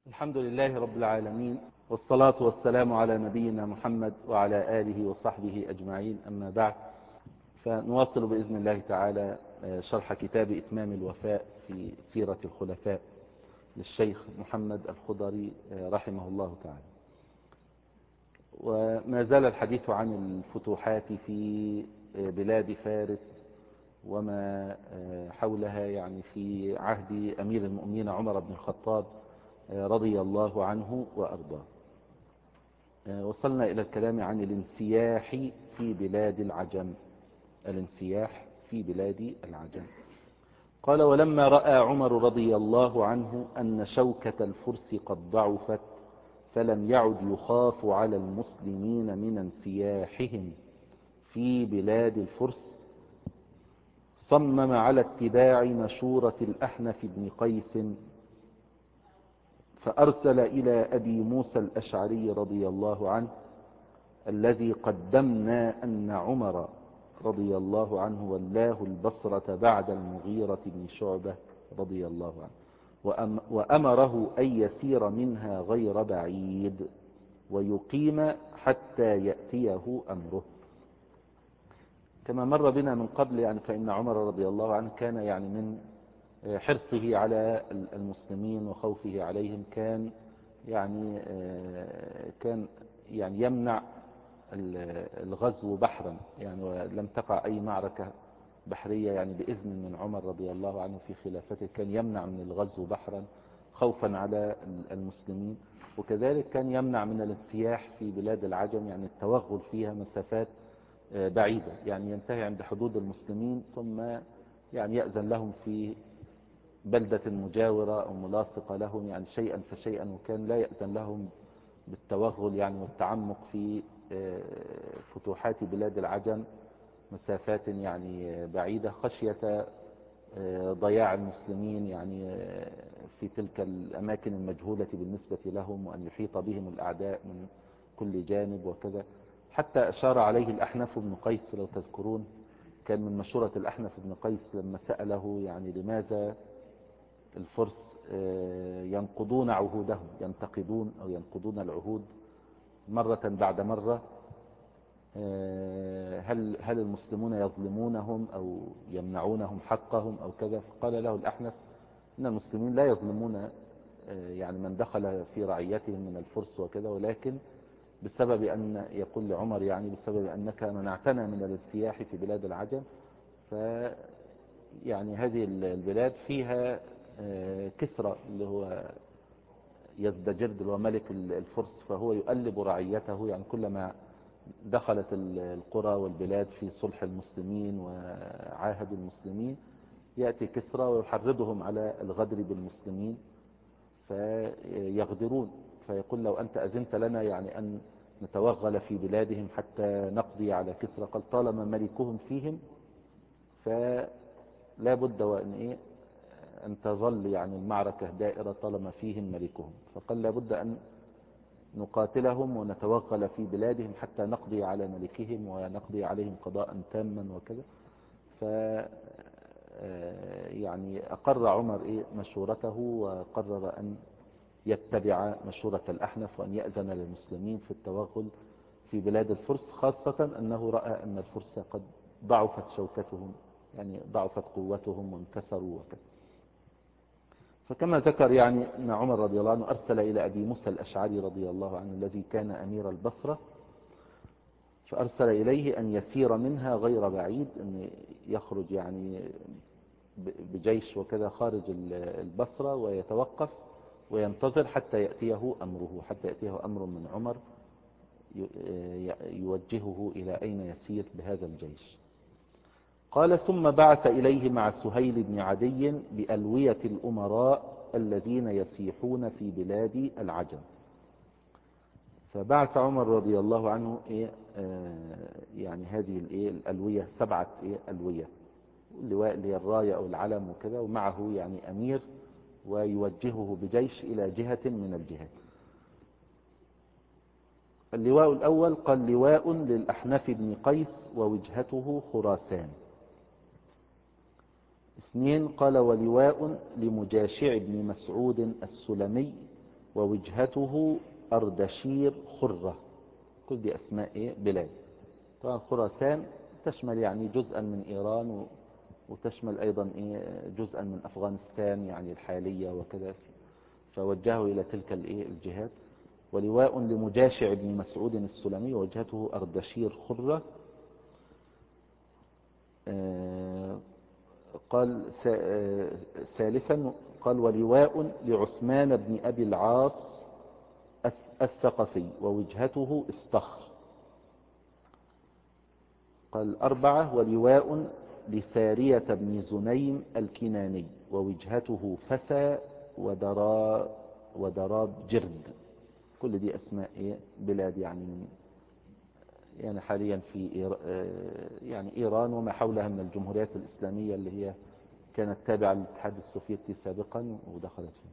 الحمد لله رب العالمين، والصلاة والسلام على نبينا محمد وعلى آله وصحبه أجمعين. أما بعد، فنواصل بإذن الله تعالى شرح كتاب إتمام الوفاء في سيرة الخلفاء للشيخ محمد الخضري رحمه الله تعالى. وما زال الحديث عن الفتوحات في بلاد فارس وما حولها، يعني في عهد أمير المؤمنين عمر بن الخطاب رضي الله عنه وأرضاه. وصلنا إلى الكلام عن الانسياح في بلاد العجم. الانسياح في بلاد العجم. قال: ولما رأى عمر رضي الله عنه أن شوكة الفرس قد ضعفت فلم يعد يخاف على المسلمين من انسياحهم في بلاد الفرس، صمم على اتباع مشورة الأحنف بن قيس، فأرسل إلى أبي موسى الأشعري رضي الله عنه الذي قدمنا أن عمر رضي الله عنه ولاه البصرة بعد المغيرة بن شعبة رضي الله عنه، وأمره أن يسير منها غير بعيد ويقيم حتى يأتيه أمره. كما مر بنا من قبل، يعني فإن عمر رضي الله عنه كان يعني من حرصه على المسلمين وخوفه عليهم كان يمنع الغزو بحرا، يعني ولم تقع أي معركة بحرية يعني بإذن من عمر رضي الله عنه في خلافته، كان يمنع من الغزو بحرا خوفا على المسلمين. وكذلك كان يمنع من الانسياح في بلاد العجم، يعني التوغل فيها مسافات بعيدة، يعني ينتهي عند حدود المسلمين ثم يعني يأذن لهم في بلدة مجاورة أو ملاصقة لهم، يعني شيئا فشيئا، وكان لا يأذن لهم بالتوغل يعني والتعمق في فتوحات بلاد العجم مسافات يعني بعيدة، خشية ضياع المسلمين يعني في تلك الأماكن المجهولة بالنسبة لهم، وأن يحيط بهم الأعداء من كل جانب وكذا. حتى أشار عليه الأحنف بن قيس، لو تذكرون، كان من مشورة الأحنف بن قيس لما سأله يعني لماذا الفرس ينقضون عهودهم، ينتقدون أو ينقضون العهود مرة بعد مرة، هل المسلمون يظلمونهم أو يمنعونهم حقهم أو كذا؟ فقال له الأحنف إن المسلمين لا يظلمون يعني من دخل في رعيتهم من الفرس وكذا، ولكن بسبب أن، يقول لعمر يعني بسبب أنك منعتنا من الانسياح في بلاد العجم، يعني هذه البلاد فيها كسرى اللي هو يزدجرد اللي هو ملك الفرس، فهو يؤلب رعيته، يعني كلما دخلت القرى والبلاد في صلح المسلمين وعاهدوا المسلمين يأتي كسرى ويحرضهم على الغدر بالمسلمين فيغدرون، فيقول لو أنت أذنت لنا يعني أن نتوغل في بلادهم حتى نقضي على كسرى، قال طالما ملكهم فيهم فلا بد أن تظل يعني المعركة دائرة طالما فيهم ملكهم، فقال لا بد أن نقاتلهم ونتوغل في بلادهم حتى نقضي على ملكهم ونقضي عليهم قضاء تاما وكذا. يعني أقر عمر مشورته، وقرر أن يتبع مشورة الأحنف وأن يأذن للمسلمين في التوغل في بلاد الفرس، خاصة أنه رأى أن الفرس قد ضعفت شوكتهم، يعني ضعفت قوتهم وانكسروا وكذا. فكما ذكر يعني أن عمر رضي الله عنه أرسل إلى أبي موسى الأشعري رضي الله عنه الذي كان أمير البصرة، فأرسل إليه أن يسير منها غير بعيد، أن يخرج يعني بجيش وكذا خارج البصرة ويتوقف وينتظر حتى يأتيه أمره، حتى يأتيه أمر من عمر يوجهه إلى أين يسير بهذا الجيش. قال: ثم بعث إليه مع سهيل بن عدي بألوية الأمراء الذين يسيحون في بلاد العجم. فبعث عمر رضي الله عنه يعني هذه الألوية 7 ألوية، اللواء اللي هي الراية أو العلم وكذا، ومعه يعني أمير ويوجهه بجيش إلى جهة من الجهات. اللواء الأول قال: لواء للأحنف بن قيس ووجهته خراسان. 2 قال: ولواء لمجاشع بن مسعود السلمي ووجهته أردشير خرة. كل دي أسماء بلاد. طبعا خراسان تشمل يعني جزءا من إيران، وتشمل أيضا جزءا من أفغانستان يعني الحالية وكذا، فوجهه إلى تلك الجهات. ولواء لمجاشع بن مسعود السلمي ووجهته أردشير خرة. قال ثالثا قال ولواء لعثمان بن أبي العاص الثقفي ووجهته استخر. قال أربعة ولواء لسارية بن زنيم الكناني ووجهته فسى ودراب جرد. كل دي أسماء بلاد يعني حاليا في يعني إيران وما حولها من الجمهوريات الإسلامية اللي هي كانت تابعة للاتحاد السوفيتي سابقا ودخلت فيه.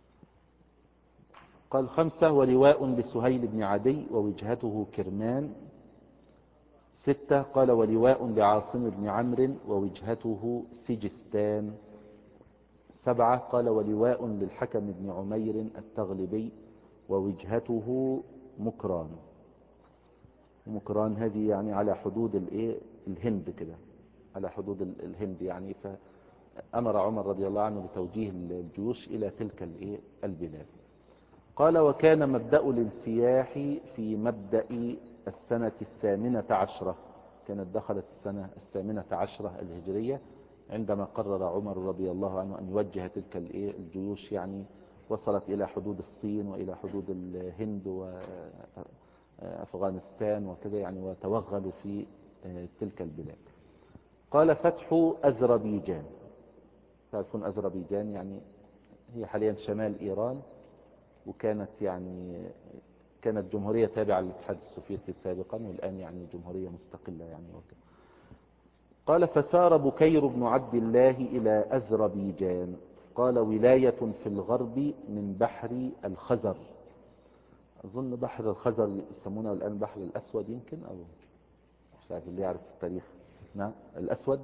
قال خمسة ولواء لسهيل بن عدي ووجهته كرمان. ستة قال ولواء لعاصم بن عمرو ووجهته سجستان. سبعة قال ولواء للحكم بن عمير التغلبي ووجهته مكران. مكران هذه يعني على حدود الهند كده، على حدود الهند يعني. فأمر عمر رضي الله عنه بتوجيه الجيوش إلى تلك البلاد. قال وكان مبدأ الانسياح في مبدأ السنة 18. كانت دخلت السنة 18 الهجرية عندما قرر عمر رضي الله عنه أن يوجه تلك الجيوش، يعني وصلت إلى حدود الصين وإلى حدود الهند وأفغانستان وكذا يعني، وتوغلوا في تلك البلاد. قال فتح أذربيجان. تعرفون أذربيجان يعني هي حاليا شمال إيران، وكانت كانت جمهورية تابعة للاتحاد السوفيتي سابقا، والآن يعني جمهورية مستقلة يعني وكذا. قال فسار بكير بن عبد الله إلى أذربيجان. قال ولاية في الغرب من بحر الخزر. أظن بحر الخزر يسمونه الآن بحر الأسود يمكن، أو مش عارف اللي يعرف التاريخ. نعم الأسود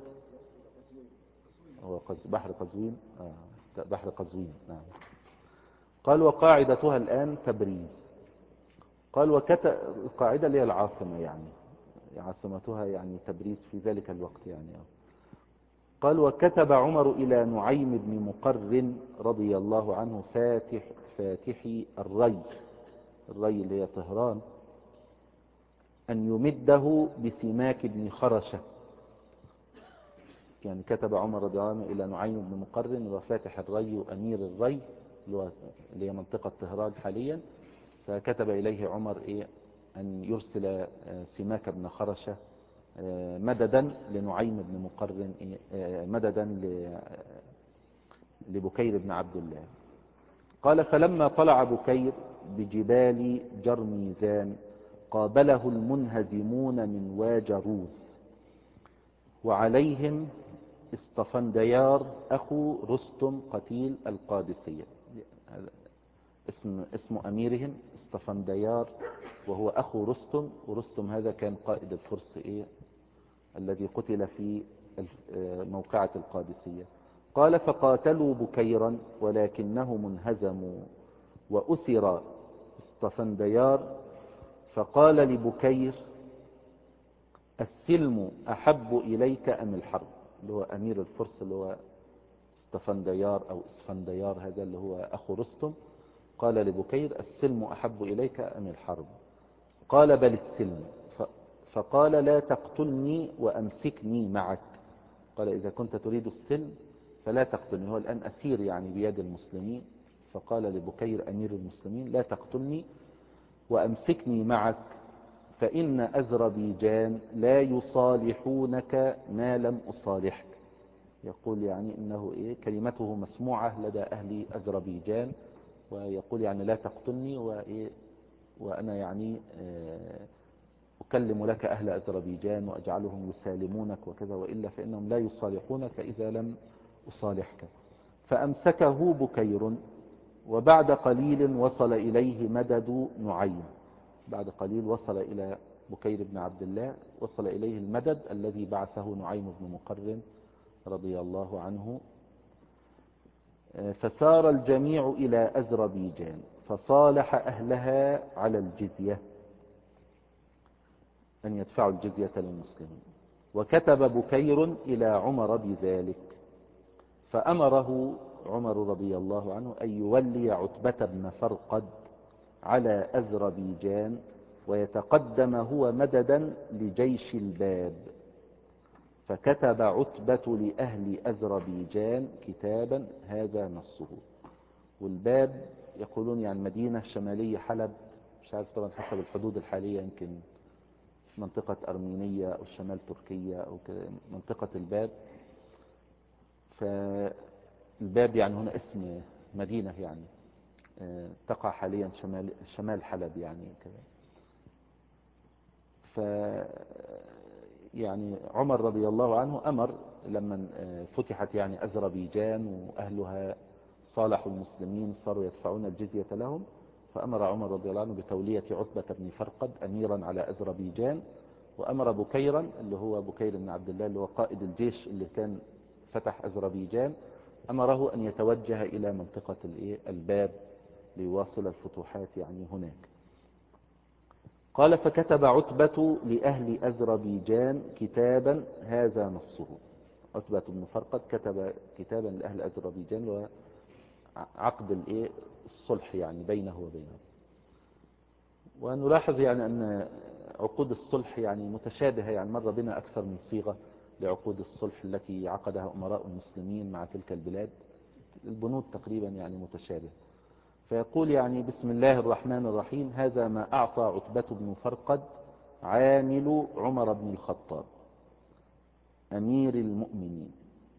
هو بحر قزوين. بحر قزوين نعم. قال وقاعدتها الآن تبريز. قال القاعدة اللي هي العاصمة يعني عاصمتها يعني تبريز في ذلك الوقت يعني. قال وكتب عمر إلى نعيم بن مقرن رضي الله عنه فاتحي الري اللي هي طهران أن يمده بسماك بن خرشة. يعني كتب عمر رضي الله عنه إلى نعيم بن مقرن وفاتح الري وأمير الري اللي هي منطقة طهران حاليا، فكتب إليه عمر أن يرسل سماك بن خرشة مددا لنعيم بن مقرن، مددا لبكير بن عبد الله. قال فلما طلع بكير بجبال جرميزان قابله المنهزمون من واجروز وعليهم اسطفنديار أخو رستم قتيل القادسية. اسم أميرهم اسطفنديار وهو أخو رستم، ورستم هذا كان قائد الفرس الذي قتل في موقعة القادسية. قال فقاتلوا بكيرا ولكنهم انهزموا وأسر اسطفنديار، فقال لبكير السلم أحب إليك أم الحرب؟ اللي هو أمير الفرس اللي هو اسطفنديار أو اسفنديار هذا اللي هو أخو رستم. قال لبكير السلم أحب إليك أم الحرب؟ قال بل السلم. فقال لا تقتلني وأمسكني معك. قال إذا كنت تريد السلم فلا تقتلني، هو الآن أسير يعني بيد المسلمين. فقال لبكير أمير المسلمين لا تقتلني وأمسكني معك، فإن أذربيجان لا يصالحونك ما لم أصالحك. يقول يعني إنه كلمته مسموعة لدى أهل أذربيجان، ويقول يعني لا تقتلني وأنا يعني أكلم لك أهل أذربيجان وأجعلهم يسالمونك وكذا، وإلا فإنهم لا يصالحونك إذا لم أصالحك. فأمسكه بكير، وبعد قليل وصل إليه مدد نعيم. بعد قليل وصل إلى بكير بن عبد الله، وصل إليه المدد الذي بعثه نعيم بن مقرن رضي الله عنه. فسار الجميع إلى أذربيجان فصالح أهلها على الجزية، أن يدفعوا الجزية للمسلمين. وكتب بكير إلى عمر بذلك، فأمره عمر رضي الله عنه أن يولي عتبة بن فرقد على أذربيجان ويتقدم هو مددا لجيش الباب. فكتب عتبة لأهل أذربيجان كتابا هذا نصه. والباب يقولون يعني مدينة شمالية حلب، مش عارف طبعا حسب الحدود الحالية، يمكن منطقة أرمينية أو شمال تركيا أو كده، منطقة الباب. فالباب يعني هنا اسم مدينة يعني تقع حاليا شمال حلب يعني كده. ف يعني عمر رضي الله عنه أمر لما فتحت يعني أذربيجان وأهلها صالحوا المسلمين صاروا يدفعون الجزية لهم، فأمر عمر رضي الله عنه بتولية عتبة بن فرقد أميرا على أذربيجان، وأمر بكيرا اللي هو بكير بن عبد الله اللي هو قائد الجيش اللي كان فتح أذربيجان، أمره أن يتوجه إلى منطقة الباب ليواصل الفتوحات يعني هناك. قال فكتب عتبة لأهل أذربيجان كتابا هذا نصه. عتبة بن فرقد كتب كتابا لأهل أذربيجان وعقد الصلح يعني بينه وبينهم. ونلاحظ يعني أن عقود الصلح يعني متشابهة، يعني مر بنا أكثر من صيغة لعقود الصلح التي عقدها أمراء المسلمين مع تلك البلاد، البنود تقريبا يعني متشابهة. فيقول يعني بسم الله الرحمن الرحيم: هذا ما أعطى عتبة بن فرقد عامل عمر بن الخطاب أمير المؤمنين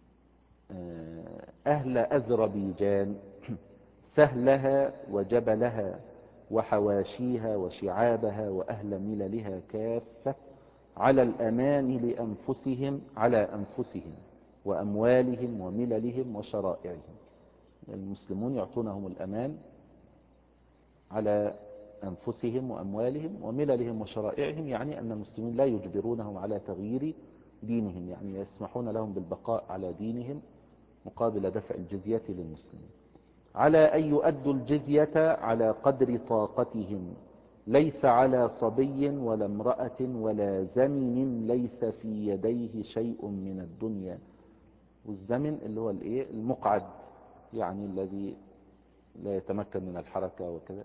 أهل أذربيجان سهلها وجبلها وحواشيها وشعابها وأهل مللها كافة على الأمان لأنفسهم على أنفسهم وأموالهم ومللهم وشرائعهم. المسلمون يعطونهم الأمان على أنفسهم وأموالهم ومللهم وشرائعهم، يعني أن المسلمين لا يجبرونهم على تغيير دينهم، يعني يسمحون لهم بالبقاء على دينهم مقابل دفع الجزية للمسلمين. على أن يؤدوا الجزية على قدر طاقتهم، ليس على صبي ولا امرأة ولا زمن ليس في يديه شيء من الدنيا. والزمن اللي هو المقعد، يعني الذي لا يتمكن من الحركة وكذا،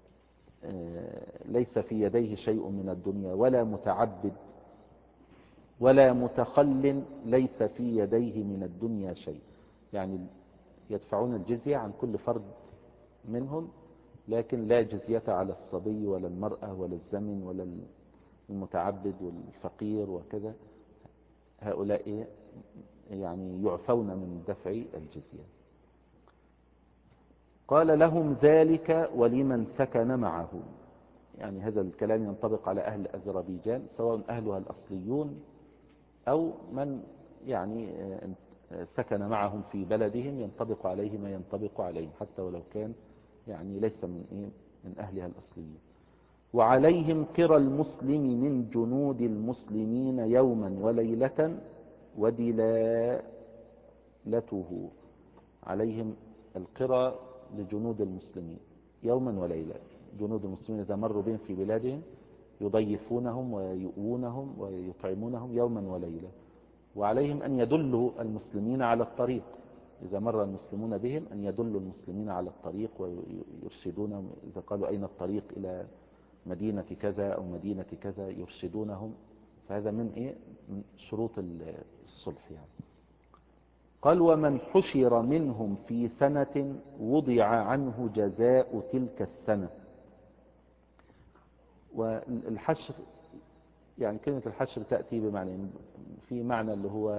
ليس في يديه شيء من الدنيا، ولا متعبد ولا متخل ليس في يديه من الدنيا شيء، يعني يدفعون الجزية عن كل فرد منهم، لكن لا جزية على الصبي ولا المرأة ولا الزمن ولا المتعبد والفقير وكذا، هؤلاء يعني يعفون من دفع الجزية. قال لهم ذلك ولمن سكن معه، يعني هذا الكلام ينطبق على أهل أذربيجان سواء أهلها الأصليون أو من يعني سكن معهم في بلدهم، ينطبق عليه ما ينطبق عليهم حتى ولو كان يعني ليس من أهلها الأصليين. وعليهم قرى المسلم من جنود المسلمين يوما وليلة ودلالته، عليهم القرى لجنود المسلمين يوما وليلة. جنود المسلمين إذا مروا بهم في بلادهم يضيفونهم ويؤونهم ويطعمونهم يوما وليلة. وعليهم أن يدلوا المسلمين على الطريق، إذا مر المسلمون بهم أن يدلوا المسلمين على الطريق ويرشدونهم، إذا قالوا أين الطريق إلى مدينة كذا أو مدينة كذا يرشدونهم. فهذا من شروط الصلح يعني. قال ومن حشر منهم في سنة وضع عنه جزاء تلك السنة. والحشر يعني كلمة الحشر تأتي بمعنى، في معنى اللي هو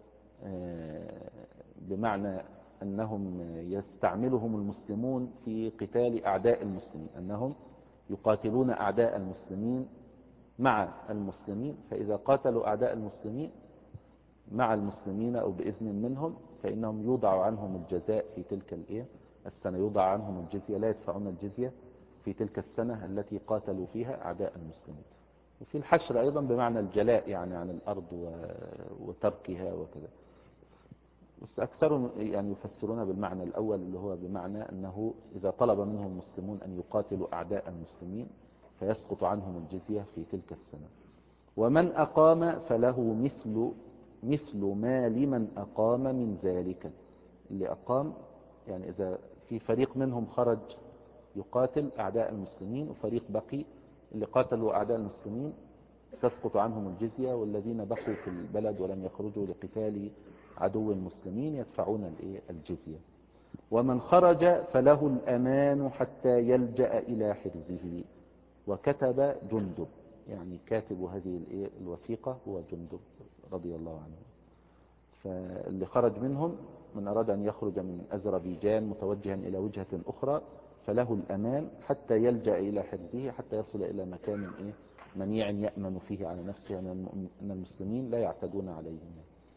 بمعنى أنهم يستعملهم المسلمون في قتال أعداء المسلمين، أنهم يقاتلون أعداء المسلمين مع المسلمين، فإذا قاتلوا أعداء المسلمين مع المسلمين أو بإذن منهم فإنهم يوضع عنهم الجزاء في تلك السنة، يوضع عنهم الجزية، لا يدفعون الجزية في تلك السنة التي قاتلوا فيها أعداء المسلمين. وفي الحشر أيضا بمعنى الجلاء، يعني عن الأرض وتركها وكذا. بس أكثرهم يعني يفسرون بالمعنى الأول اللي هو بمعنى أنه إذا طلب منهم المسلمون أن يقاتلوا أعداء المسلمين فيسقط عنهم الجزية في تلك السنة. ومن أقام فله مثل ما لمن أقام من ذلك. اللي أقام يعني إذا في فريق منهم خرج يقاتل أعداء المسلمين وفريق بقي، اللي قاتلوا أعداء المسلمين تسقط عنهم الجزية، والذين بقوا في البلد ولم يخرجوا لقتال عدو المسلمين يدفعون الجزية. ومن خرج فله الأمان حتى يلجأ إلى حرزه. وكتب جندب، يعني كاتب هذه الوثيقة هو جندب رضي الله عنه. فاللي خرج منهم من أراد أن يخرج من أذربيجان متوجها إلى وجهة أخرى فله الأمان حتى يلجأ إلى حرزه، حتى يصل إلى مكان منيع يأمن فيه على نفسه أن المسلمين لا يعتدون عليهم.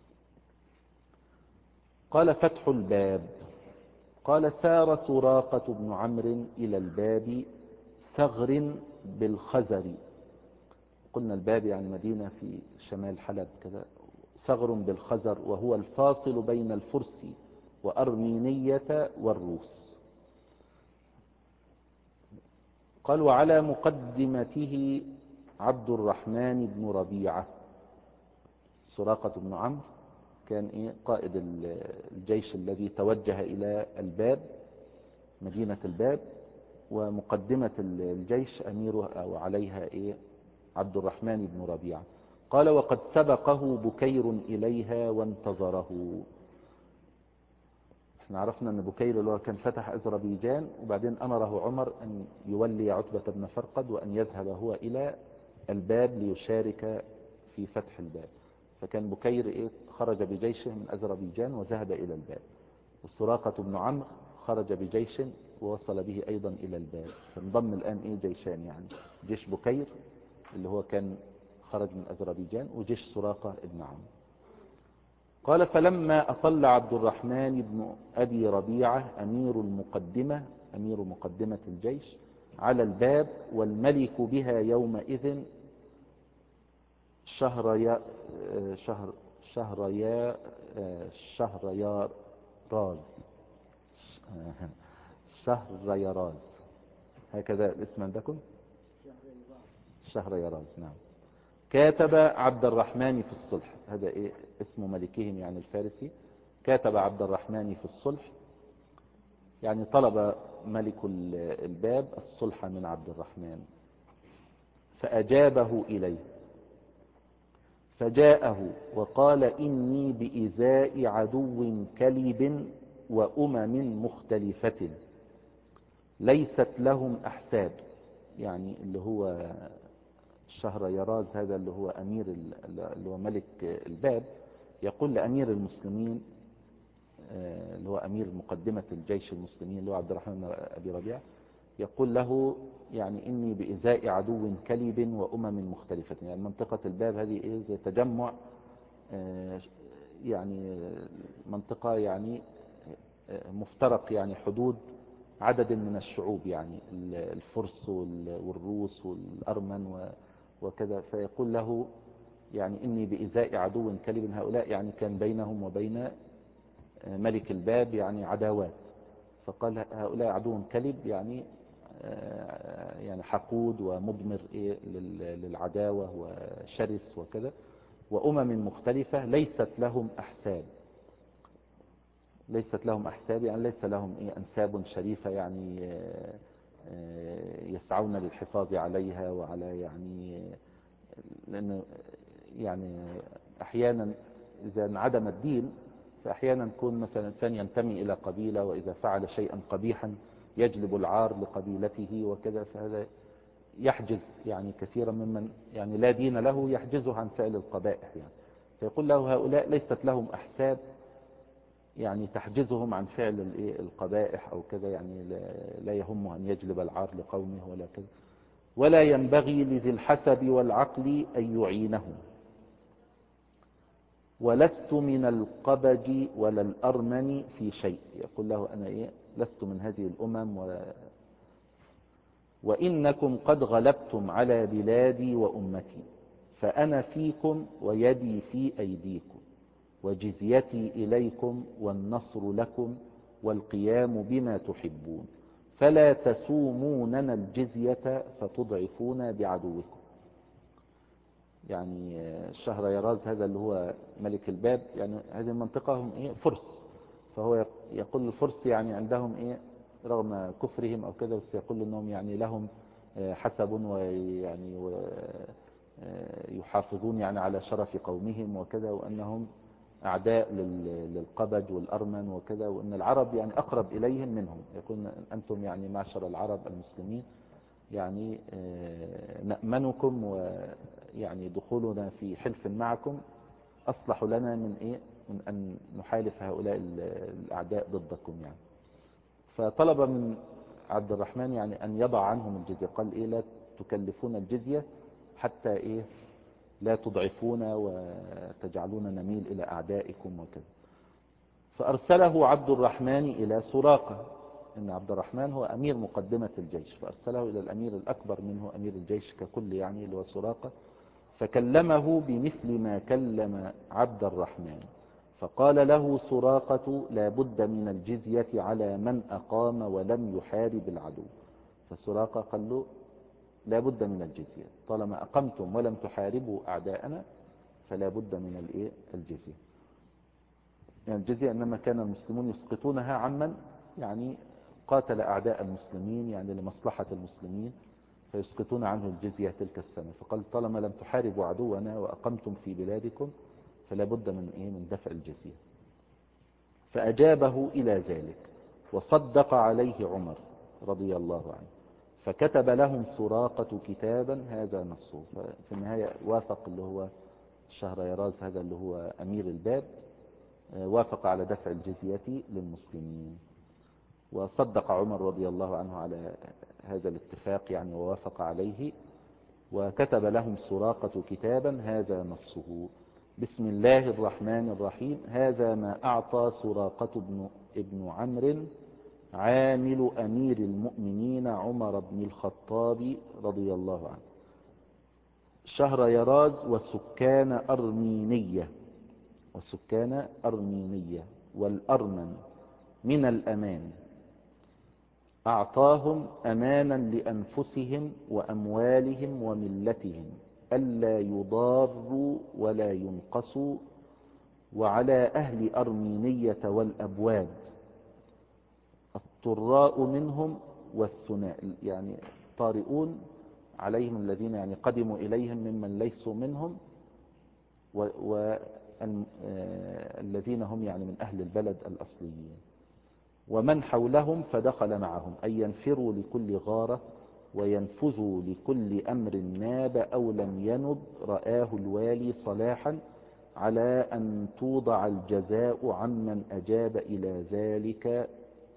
قال فتح الباب. قال سار سراقة بن عمرو إلى الباب ثغر بالخزر. قلنا الباب يعني مدينة في شمال حلب كذا. ثغر بالخزر وهو الفاصل بين الفرس وأرمينية والروس. قال وعلى مقدمته عبد الرحمن بن ربيعة. سراقة بن عمرو كان قائد الجيش الذي توجه إلى الباب، مدينة الباب، ومقدمة الجيش أميره أو عليها عبد الرحمن بن ربيعة. قال وقد سبقه بكير إليها وانتظره. احنا عرفنا أن بكير اللي هو كان فتح أذربيجان، وبعدين أمره عمر أن يولي عتبة بن فرقد وأن يذهب هو إلى الباب ليشارك في فتح الباب. فكان بكير خرج بجيشه من أذربيجان وذهب إلى الباب، والسراقة بن عمرو خرج بجيش ووصل به أيضا إلى الباب. فانضم الآن جيشان، يعني جيش بكير اللي هو كان خرج من أذربيجان وجيش سراقة بن عمرو. قال فلما أطل عبد الرحمن بن أبي ربيعة أمير مقدمة الجيش على الباب والملك بها يومئذ شهرياراز، هكذا الاسم عندكم؟ شهرياراز، نعم. كاتب عبد الرحمن في الصلح، هذا اسم ملكهم يعني الفارسي. كاتب عبد الرحمن في الصلح، يعني طلب ملك الباب الصلح من عبد الرحمن، فأجابه إليه. فجاءه وقال إني بإزاء عدو كلب وأمم مختلفة ليست لهم أحساب. يعني اللي هو شهرياراز هذا اللي هو اللي هو ملك الباب يقول لأمير المسلمين اللي هو أمير مقدمة الجيش المسلمين اللي هو عبد الرحمن بن أبي ربيعة، يقول له يعني إني بإزاء عدو كلب وأمم مختلفة. يعني منطقة الباب هذه زي تجمع، يعني منطقة يعني مفترق، يعني حدود عدد من الشعوب، يعني الفرس والروس والأرمن وكذا. فيقول له يعني إني بإزاء عدو كلب، هؤلاء يعني كان بينهم وبين ملك الباب يعني عداوات. فقال هؤلاء عدو كلب، يعني حقود ومضمر للعداوة وشرس وكذا. وأمم مختلفة ليست لهم أحساب. يعني ليس لهم أنساب شريفة، يعني يسعون للحفاظ عليها وعلى لأن يعني أحيانا إذا انعدم الدين فأحيانا يكون مثلا إنسان ينتمي إلى قبيلة، وإذا فعل شيئا قبيحا يجلب العار لقبيلته وكذا، فهذا يحجز يعني كثيرا ممن يعني لا دين له، يحجزه عن فعل القبائح. يعني فيقول له هؤلاء ليست لهم أحساب، يعني تحجزهم عن فعل القبائح أو كذا، يعني لا يهمه أن يجلب العار لقومه ولا كذا. ولا ينبغي لذي الحسب والعقل أن يعينهم. ولست من القبج ولا الأرمن في شيء. يقول له أنا لست من هذه الأمم وإنكم قد غلبتم على بلادي وأمتي، فأنا فيكم ويدي في أيديكم، وجزيتي إليكم والنصر لكم والقيام بما تحبون، فلا تسوموننا الجزية فتضعفونا بعدوكم. يعني شهريراز هذا اللي هو ملك الباب، يعني هذه المنطقة هم فرس، فهو يقول الفرس يعني عندهم رغم كفرهم أو كذا، بس يقول أنهم يعني لهم حسب، ويعني يحافظون يعني على شرف قومهم وكذا، وأنهم أعداء للقبج والأرمن وكذا، وأن العرب يعني أقرب إليهم منهم. يقول أنتم يعني معشر العرب المسلمين يعني نأمنكم، ويعني دخولنا في حلف معكم أصلح لنا من أن نحالف هؤلاء الأعداء ضدكم يعني. فطلب من عبد الرحمن يعني أن يضع عنهم الجزية، قال لا تكلفون الجزية حتى لا تضعفونا وتجعلونا نميل إلى أعدائكم وكذا. فأرسله عبد الرحمن إلى سراقة، إن عبد الرحمن هو أمير مقدمة الجيش، فأرسله إلى الأمير الأكبر منه أمير الجيش ككل يعني اللي هو سراقة، فكلمه بمثل ما كلم عبد الرحمن. فقال له سراقة لا بد من الجزية على من أقام ولم يحارب العدو. فسراقة قال له لا بد من الجزية، طالما أقمتم ولم تحاربوا أعداءنا فلا بد من الجزية. يعني الجزية إنما كان المسلمون يسقطونها عمن يعني قاتل أعداء المسلمين يعني لمصلحة المسلمين، فيسقطون عنه الجزية تلك السنة. فقال طالما لم تحاربوا عدونا وأقمتم في بلادكم فلا بد من دفع الجزية. فأجابه إلى ذلك وصدق عليه عمر رضي الله عنه، فكتب لهم سراقة كتابا هذا نصه. في النهاية وافق اللي هو شهريراز هذا اللي هو أمير الباب، وافق على دفع الجزية للمسلمين، وصدق عمر رضي الله عنه على هذا الاتفاق يعني ووافق عليه. وكتب لهم سراقة كتابا هذا نصه: بسم الله الرحمن الرحيم، هذا ما أعطى سراقة ابن عمرو عامل أمير المؤمنين عمر بن الخطاب رضي الله عنه شهريراز وسكان أرمينية والأرمن من الأمان، أعطاهم أمانا لأنفسهم وأموالهم وملتهم ألا يضاروا ولا ينقصوا، وعلى أهل أرمينية والأبواد الطراء منهم والثناء، يعني طارئون عليهم الذين يعني قدموا إليهم ممن ليسوا منهم، والذين هم يعني من أهل البلد الأصليين، ومن حولهم فدخل معهم، أي ينفروا لكل غارة وينفذوا لكل أمر ناب أو لم ينب رآه الوالي صلاحا، على أن توضع الجزاء عمن أجاب إلى ذلك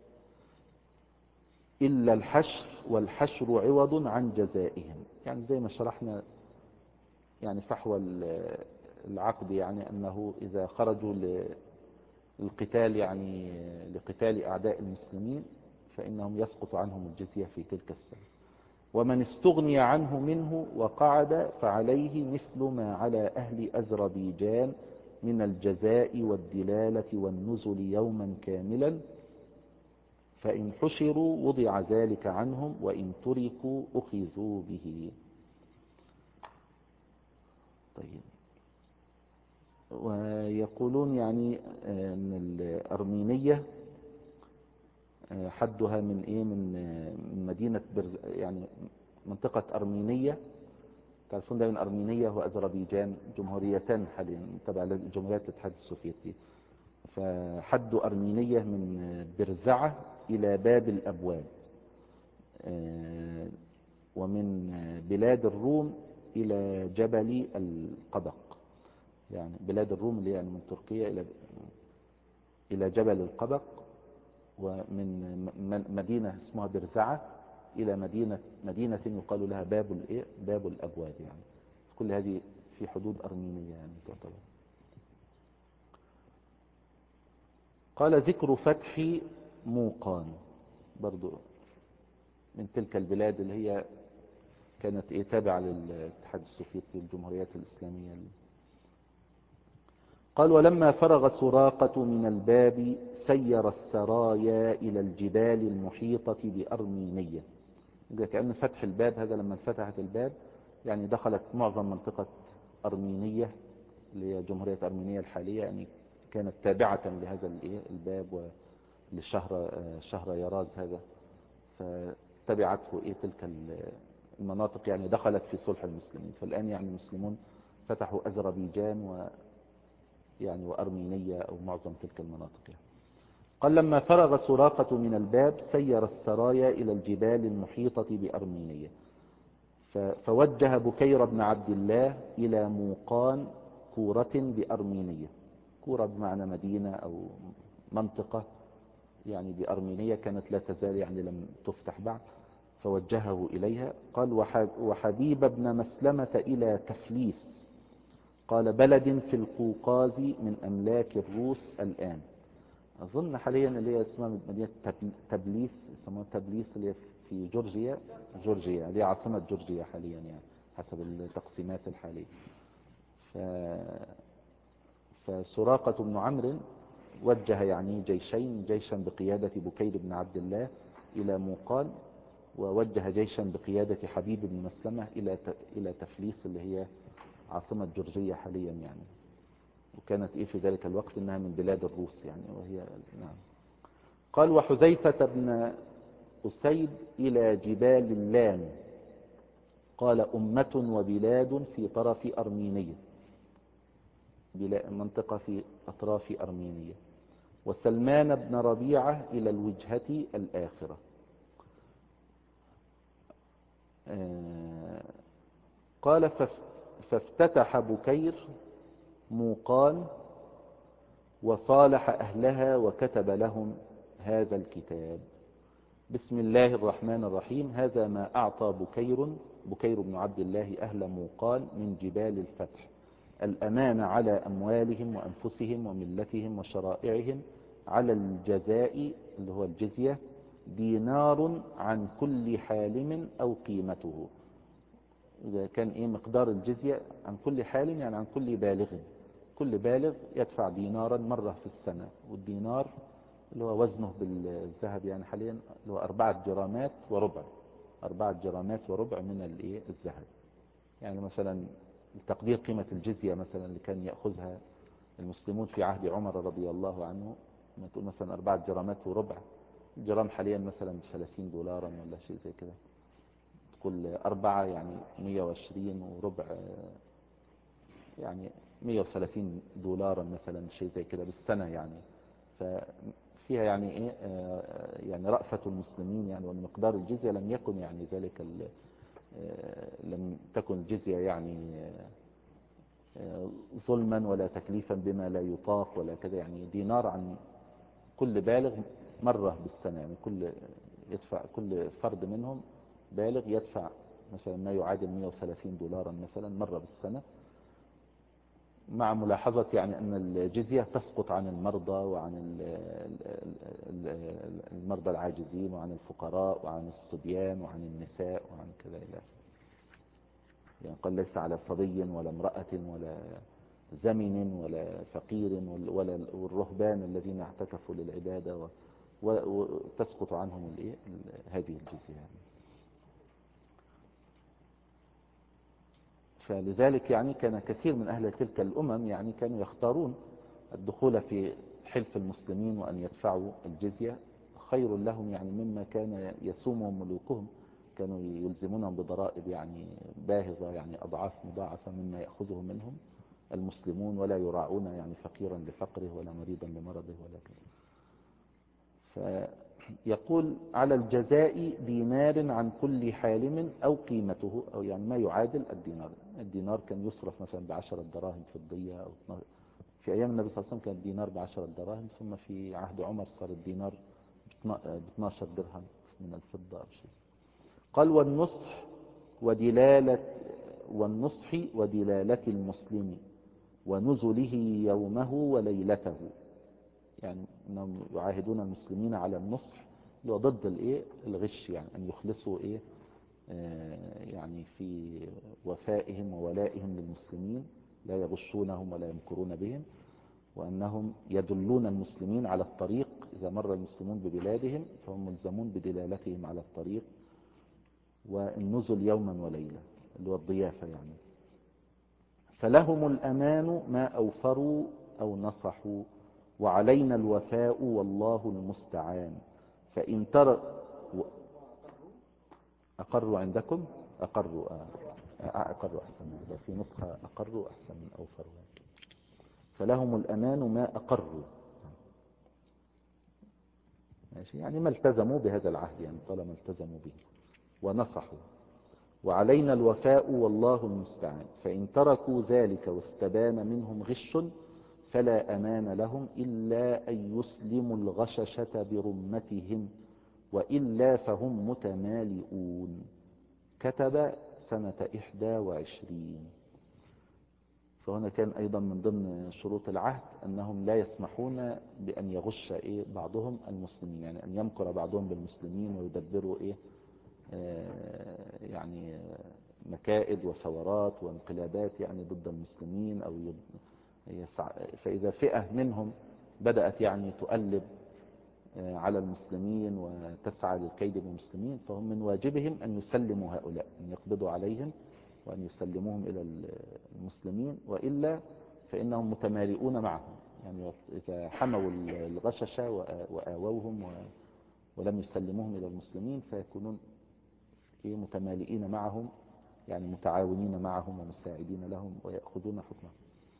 إلا الحشر، والحشر عوض عن جزائهم. يعني زي ما شرحنا يعني فحوى العقد، يعني أنه إذا خرجوا للقتال يعني لقتال أعداء المسلمين فإنهم يسقط عنهم الجزية في تلك السنة. ومن استغني عنه منه وقعد فعليه مثل ما على أهل أذربيجان من الجزاء والدلالة والنزل يوما كاملا، فإن حشروا وضع ذلك عنهم وإن تركوا أخذوا به. طيب، ويقولون يعني أن الأرمينية حدها من مدينة يعني منطقة أرمينية. تعرفون ده من أرمينية وأذربيجان جمهوريتان حاليا تبع لجمهورية الاتحاد السوفيتي. فحد أرمينية من برزعة إلى باب الأبواب، ومن بلاد الروم إلى جبل القبق. يعني بلاد الروم اللي يعني من تركيا إلى جبل القبق، ومن مدينة اسمها برزعة إلى مدينة يقال لها باب الأبواب. يعني كل هذه في حدود أرمينية يعني تعتبر. قال ذكر فتح موقان، برضو من تلك البلاد اللي هي كانت تابعة للاتحاد السوفيتي الجمهوريات الإسلامية. قال ولما فرغ سراقة من الباب سير السرايا إلى الجبال المحيطة بأرمينية. كأن فتح الباب هذا لما فتحت الباب يعني دخلت معظم منطقة أرمينية اللي هي جمهورية أرمينيا الحالية، يعني كانت تابعة لهذا الباب وللشهر يراز هذا، فتبعته تلك المناطق، يعني دخلت في صلح المسلمين. فالآن يعني المسلمون فتحوا أذربيجان وأرمينية أو معظم تلك المناطق يعني. قال لما فرغ سراقة من الباب سير السرايا إلى الجبال المحيطة بأرمينية، فوجه بكير بن عبد الله إلى موقان كورة بأرمينية. كورة بمعنى مدينة أو منطقة يعني بأرمينية، كانت لا تزال يعني لم تفتح بعد، فوجهه إليها. قال وحبيب بن مسلمة إلى تفليس، قال بلد في القوقاز من أملاك الروس الآن. أظن حاليا اللي هي اسمها مدينة تبليس، يسموها تبليس اللي هي في جورجيا اللي هي عاصمة جورجيا حاليا يعني حسب التقسيمات الحالية. فسراقة بن عمرو وجه يعني جيشين، جيشا بقيادة بكير بن عبد الله إلى موقان، ووجه جيشا بقيادة حبيب بن مسلمة إلى تفليس اللي هي عاصمة جورجيا حاليا يعني، وكانت في ذلك الوقت انها من بلاد الروس يعني وهي نعم. قال وحذيفة بن أسيد إلى جبال اللام، قال أمة وبلاد في طرف أرمينية، منطقة في أطراف أرمينية. وسلمان بن ربيعة إلى الوجهة الآخرة. قال فافتتح بكير موقان وصالح أهلها وكتب لهم هذا الكتاب: بسم الله الرحمن الرحيم، هذا ما أعطى بكير بن عبد الله أهل موقان من جبال الفتح: الأمان على أموالهم وأنفسهم وملتهم وشرائعهم، على الجزاء اللي هو الجزية دينار عن كل حالم أو قيمته. إذا كان مقدار الجزية عن كل حالم يعني عن كل بالغ، كل بالغ يدفع دينارا مرة في السنة، والدينار اللي هو وزنه بالذهب يعني حاليا اللي هو 4 جرامات وربع، 4 جرامات وربع من الذهب. يعني مثلا تقدير قيمة الجزية مثلا اللي كان يأخذها المسلمون في عهد عمر رضي الله عنه، ما تقول مثلا 4 جرامات وربع، الجرام حاليا مثلا 30 دولارا ولا شيء زي كده، تقول 4 يعني 120 وربع يعني 130 دولارا مثلا شيء زي كده بالسنة يعني. ففيها يعني يعني رأفة المسلمين يعني، ومقدار الجزية لم يكن يعني ذلك لم تكن الجزية يعني ظلما ولا تكليفا بما لا يطاق ولا كذا، يعني دينار عن كل بالغ مرة بالسنة، يعني كل فرد منهم بالغ يدفع مثلا ما يعادل 130 دولارا مثلا مرة بالسنة، مع ملاحظة يعني أن الجزية تسقط عن المرضى وعن المرضى العاجزين وعن الفقراء وعن الصبيان وعن النساء وعن كذا إلى يعني قال ليس على صبي ولا امرأة ولا زمن ولا فقير ولا والرهبان الذين اعتكفوا للعبادة وتسقط عنهم هذه الجزية. فلذلك يعني كان كثير من أهل تلك الأمم يعني كانوا يختارون الدخول في حلف المسلمين وأن يدفعوا الجزية خير لهم يعني مما كان يسومهم ملوكهم، كانوا يلزمونهم بضرائب يعني باهظة يعني أضعاف مضاعفة مما يأخذه منهم المسلمون، ولا يراعون يعني فقيرا لفقره ولا مريضا لمرضه ولا كذا. فيقول على الجزاء دينار عن كل حالم أو قيمته، أو يعني ما يعادل الدينار. الدينار كان يصرف مثلا ب10 دراهم فضية، أو في أيام النبي صلى الله عليه وسلم كان الدينار ب10 دراهم، ثم في عهد عمر صار الدينار ب12 درهم من الفضة أو شيء. قال والنصح ودلالة المسلم ونزله يومه وليلته، يعني انهم يعاهدون المسلمين على النصح اللي هو ضد الغش، يعني ان يخلصوا يعني في وفائهم وولائهم للمسلمين، لا يغشونهم ولا يمكرون بهم. وأنهم يدلون المسلمين على الطريق. إذا مر المسلمون ببلادهم فهم ملزمون بدلالتهم على الطريق، والنزل يوما وليلة اللي هو الضيافة يعني. فلهم الأمان ما أوفروا أو نصحوا، وعلينا الوفاء والله المستعان. فإن ترى أقروا عندكم، أقروا أقروا أحسن، في نسخة أقروا أحسن من أوفروا. فلهم الأمان ما أقروا، ماشي، يعني ما التزموا بهذا العهد، يعني طالما التزموا به ونصحوا. وعلينا الوفاء والله المستعان. فإن تركوا ذلك واستبان منهم غش فلا أمان لهم إلا أن يسلموا الغششة برمتهم، وإلا فهم متمالئون. كتب سنة 21. فهنا كان أيضا من ضمن شروط العهد أنهم لا يسمحون بأن يغش بعضهم المسلمين، يعني أن يمكر بعضهم بالمسلمين ويدبروا يعني مكائد وثورات وانقلابات يعني ضد المسلمين، أو فإذا فئة منهم بدأت يعني تؤلب على المسلمين وتسعى للكيد بالمسلمين، فهم من واجبهم أن يسلموا هؤلاء، أن يقبضوا عليهم وأن يسلموهم إلى المسلمين، وإلا فإنهم متمالئون معهم. يعني إذا حموا الغششة وآووهم ولم يسلموهم إلى المسلمين فيكونون متمالئين معهم، يعني متعاونين معهم ومساعدين لهم ويأخذون حكمهم.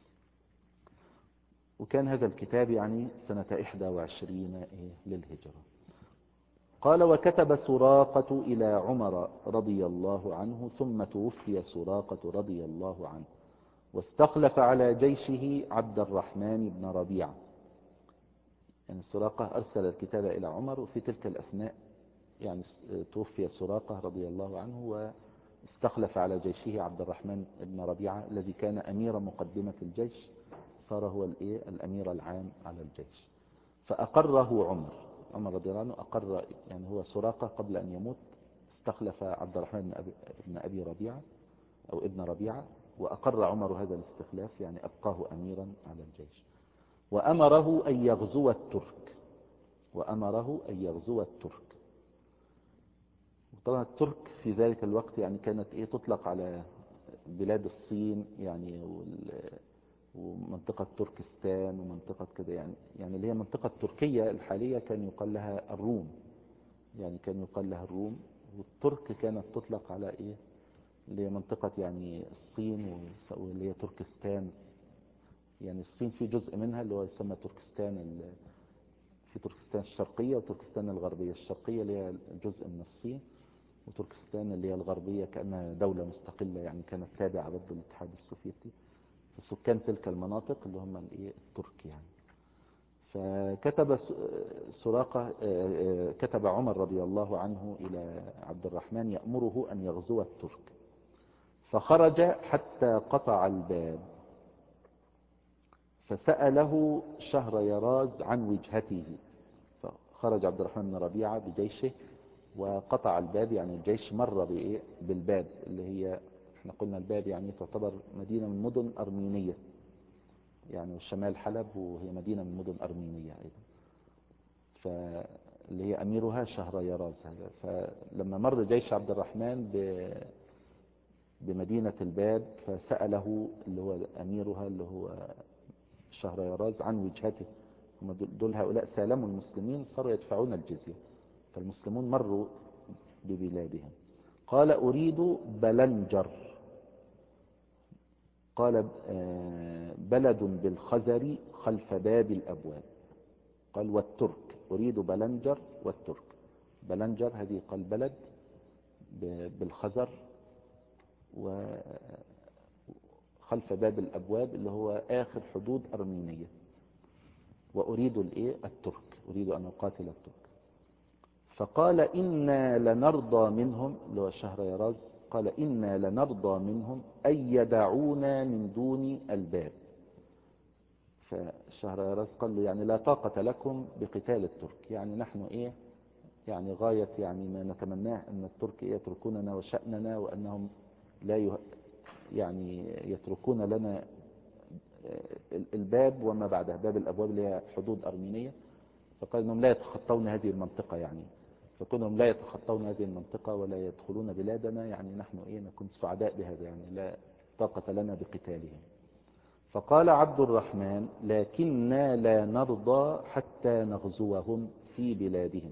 وكان هذا الكتاب يعني سنة 21 للهجرة. قال: وكتب سراقة إلى عمر رضي الله عنه، ثم توفي سراقة رضي الله عنه، واستخلف على جيشه عبد الرحمن بن ربيعة. يعني سراقة أرسل الكتاب إلى عمر، وفي تلك الأثناء يعني توفي سراقة رضي الله عنه، واستخلف على جيشه عبد الرحمن بن ربيعة الذي كان أمير مقدمة الجيش، صار هو الأمير العام على الجيش. فأقره عمر رضي الله عنه أقر، يعني هو سراقة قبل أن يموت استخلف عبد الرحمن بن أبي ربيعة أو ابن ربيعة، وأقر عمر هذا الاستخلاف، يعني أبقاه أميرا على الجيش. وأمره أن يغزو الترك. طبعا الترك في ذلك الوقت يعني كانت تطلق على بلاد الصين يعني، ومنطقة تركستان ومنطقة كده، يعني اللي هي منطقة تركيا الحالية كان يقال لها الروم، يعني كان يقال لها الروم. والترك كانت تطلق على اللي هي منطقة يعني الصين، واللي هي تركستان. يعني الصين في جزء منها اللي هو يسمى تركستان، في تركستان الشرقية وتركستان الغربية. الشرقية اللي هي جزء من الصين، وتركستان اللي هي الغربية كأنها دولة مستقلة، يعني كانت تابعة ضد الاتحاد السوفيتي. فسكان تلك المناطق اللي هم الترك يعني. فكتب سراقة، كتب عمر رضي الله عنه إلى عبد الرحمن يأمره أن يغزو الترك، فخرج حتى قطع الباب، فسأله شهريراز عن وجهته. فخرج عبد الرحمن بن ربيعة بجيشه وقطع الباب، يعني الجيش مر بالباب، اللي هي احنا قلنا الباب يعني تعتبر مدينة من مدن أرمينية، يعني شمال حلب، وهي مدينة من مدن أرمينية أيضا، فاللي هي أميرها شهريراز هذا. فلما مر جيش عبد الرحمن بمدينة الباب فسأله اللي هو أميرها اللي هو شهريراز عن وجهته. هم دول هؤلاء سالموا المسلمين، صاروا يدفعون الجزية، فالمسلمون مروا ببلادهم. قال: أريد بلنجر. قال: بلد بالخزر خلف باب الأبواب. قال: والترك. أريد بلنجر والترك. بلنجر هذه قال بلد بالخزر، وخلف باب الأبواب اللي هو آخر حدود أرمينية. وأريد الترك، أريد أن أقاتل الترك. فقال: إنا لنرضى منهم، اللي هو شهريراز، قال: إنا لنرضى منهم أن يدعونا من دون الباب. فشهريراز قال له: يعني لا طاقة لكم بقتال الترك، يعني نحن يعني غاية يعني ما نتمناه أن الترك يتركوننا وشأننا، وأنهم لا يعني يتركون لنا الباب وما بعدها، باب الأبواب اللي هي حدود أرمينية، فقال أنهم لا يتخطون هذه المنطقة يعني، فكونهم لا يتخطون هذه المنطقة ولا يدخلون بلادنا يعني نحن نكون سعداء بهذا، يعني لا طاقة لنا بقتالهم. فقال عبد الرحمن: لكننا لا نرضى حتى نغزوهم في بلادهم،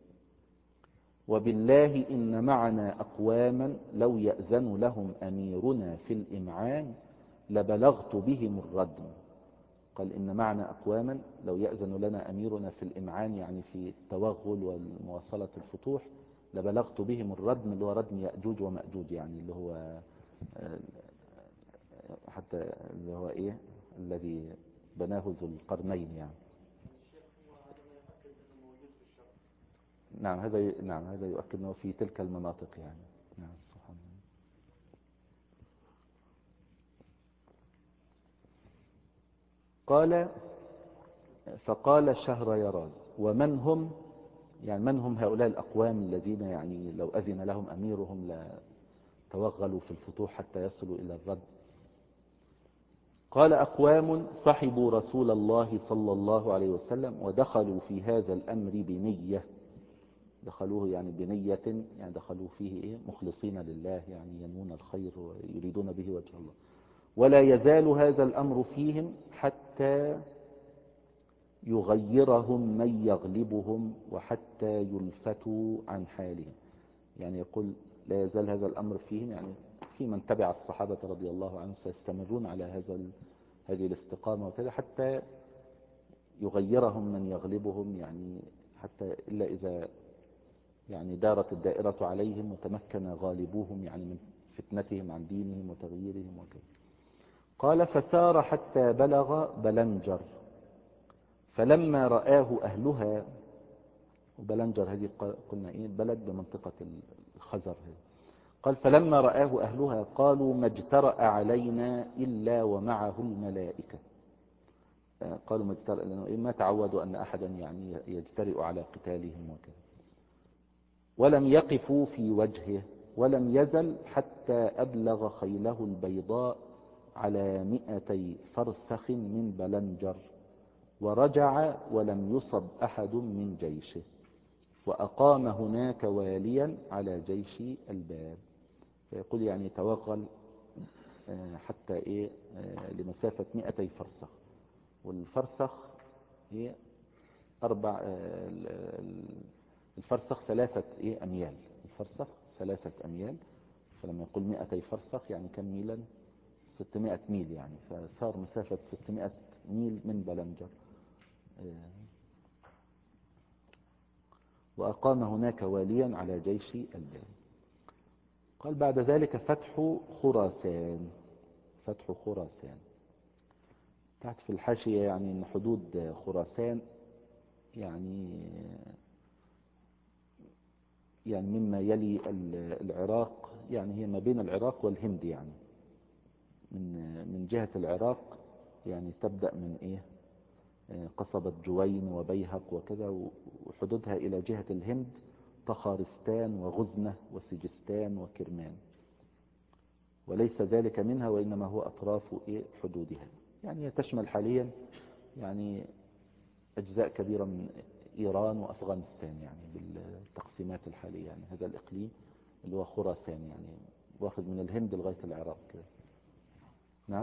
وبالله إن معنا أقواما لو يأذن لهم أميرنا في الإمعان لبلغت بهم الردم. قال إن معنا أقواما لو يأذن لنا أميرنا في الإمعان، يعني في التوغل والمواصلة الفتوح، لبلغت بهم الردم، اللي هو ردم يأجوج ومأجوج، يعني اللي هو حتى اللي هو الذي بناه ذو القرنين يعني. نعم هذا يؤكد أنه في تلك المناطق يعني. نعم سبحان الله. قال: فقال شهريار: ومن هم؟ يعني من هم هؤلاء الأقوام الذين يعني لو أذن لهم أميرهم لتوغلوا في الفتوح حتى يصلوا إلى الرد؟ قال: أقوام صحبوا رسول الله صلى الله عليه وسلم ودخلوا في هذا الأمر بنية، دخلوه يعني بنية، يعني دخلوا فيه مخلصين لله، يعني ينوون الخير ويريدون به وجه الله، ولا يزال هذا الأمر فيهم حتى يغيرهم من يغلبهم وحتى يلفتوا عن حالهم. يعني يقول لا يزال هذا الأمر فيهم، يعني في من تبع الصحابة رضي الله عنهم سيستمرون على هذه الاستقامة وكذا حتى يغيرهم من يغلبهم، يعني حتى إلا إذا يعني دارت الدائرة عليهم وتمكن غالبوهم يعني من فتنتهم عن دينهم وتغييرهم وكذا. قال: فسار حتى بلغ بلنجر، فلما رآه أهلها، وبلنجر هذه قلنا بلد بمنطقة الخزر. قال: فلما رآه أهلها قالوا: ما اجترأ علينا إلا ومعه الملائكة. قالوا ما اجترأ، لأنه ما تعودوا أن أحدا يعني يجترئ على قتالهم وكذا. ولم يقفوا في وجهه، ولم يزل حتى أبلغ خيله البيضاء على 200 فرسخ من بلنجر، ورجع ولم يصب أحد من جيشه، وأقام هناك واليا على جيش الباب. فيقول يعني توغل حتى لمسافة 200 فرسخ، والفرسخ هي الفرسخ 3 أميال، الفرسخ 3 أميال، فلما يقول 200 فرسخ يعني كم ميلا؟ 600 ميل يعني، فصار مسافة 600 ميل من بلنجر. وأقام هناك واليا على جيش الباب. قال: بعد ذلك فتح خراسان. فتح خراسان تحت في الحاشية يعني أن حدود خراسان يعني مما يلي العراق، يعني هي ما بين العراق والهند، يعني من جهة العراق يعني تبدأ من قصبة جوين وبيهق وكذا، وحدودها إلى جهة الهند طخارستان وغزنة وسجستان وكرمان، وليس ذلك منها وإنما هو أطراف حدودها. يعني تشمل حاليا يعني أجزاء كبيرة من إيران وأفغانستان، يعني بالتقسيمات الحالية، يعني هذا الإقليم اللي هو خراسان يعني واخذ من الهند لغاية العراق كده. نعم.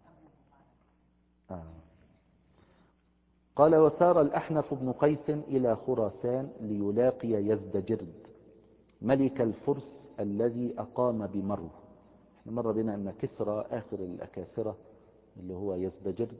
قال: وسار الأحنف بن قيس إلى خراسان ليلاقي يزدجرد ملك الفرس الذي أقام بمرو. احنا مر بنا أن كسرى آخر الأكاسرة اللي هو يزدجرد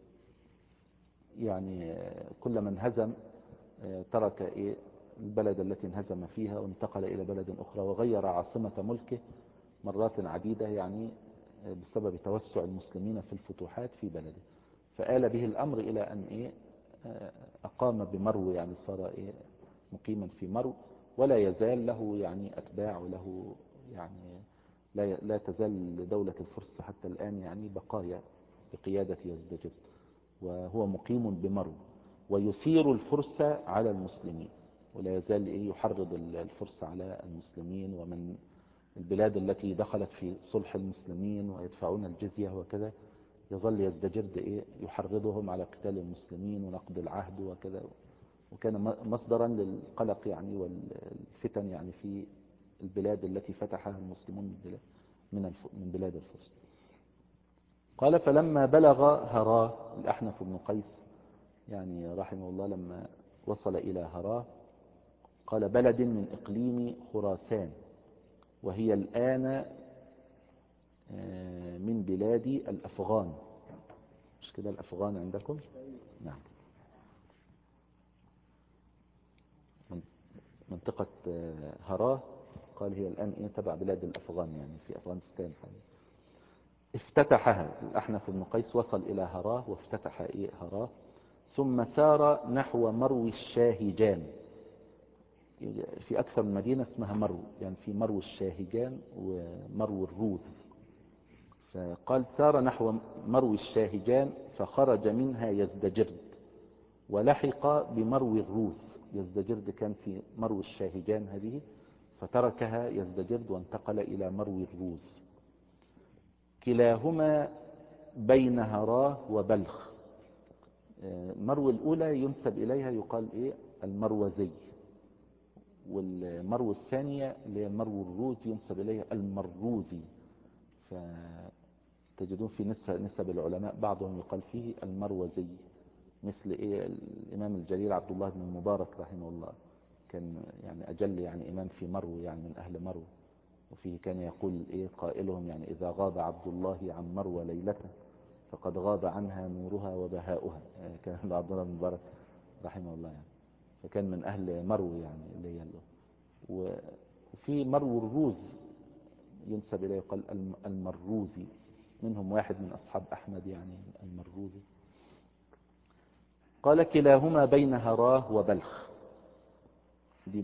يعني كل من هزم ترك البلد التي انهزم فيها وانتقل إلى بلد أخرى، وغير عاصمة ملكه مرات عديدة يعني بسبب توسع المسلمين في الفتوحات في بلده. فآل به الأمر إلى أن أقام بمرو، يعني صار مقيما في مرو، ولا يزال له يعني أتباع، وله يعني لا تزال دولة الفرس حتى الآن يعني بقايا بقيادة يزدجرد، وهو مقيم بمرو، ويثير الفرس على المسلمين، ولا يزال يحرض الفرس على المسلمين ومن البلاد التي دخلت في صلح المسلمين ويدفعون الجزية وكذا، يظل يزدجرد يحرضهم على قتال المسلمين ونقض العهد وكذا، وكان مصدرا للقلق يعني والفتن يعني في البلاد التي فتحها المسلمون من بلاد الفرس. قال فلما بلغ هراه، الأحنف بن قيس يعني رحمه الله لما وصل إلى هراه، قال بلد من إقليم خراسان، وهي الآن من بلاد الأفغان. مش كده الأفغان عندكم؟ نعم. منطقة هراه قال هي الآن تبع بلاد الأفغان يعني في أفغانستان. افتتحها الأحنف بن قيس، وصل إلى هراه وافتتح هراه، ثم سار نحو مرو الشاهجان. في أكثر من مدينة اسمها مرو، يعني في مرو الشاهجان ومرو الروذ. فقال سار نحو مرو الشاهجان فخرج منها يزدجرد ولحق بمرو الروذ. يزدجرد كان في مرو الشاهجان هذه، فتركها يزدجرد وانتقل إلى مرو الروذ. كلاهما بين هراه وبلخ. مرو الأولى ينسب إليها يقال المروزي، والمرو الثانية اللي هي مرو الروذ ينسب إليها المروزي. فتجدون في نسب العلماء بعضهم يقال فيه المروزي، مثل الإمام الجليل عبد الله بن المبارك رحمه الله، كان يعني أجل يعني إمام في مرو، يعني من أهل مرو. وفيه كان يقول قائلهم يعني إذا غاب عبد الله عن مرو ليلة فقد غاب عنها نورها وبهاؤها. كان عبد الله بن المبارك رحمه الله يعني، فكان من أهل مرو يعني اللي هي وفي مرو الروذ ينسب إليه يقال المروزي، منهم واحد من أصحاب أحمد يعني المروزي. قال كلاهما بين هراه وبلخ. دي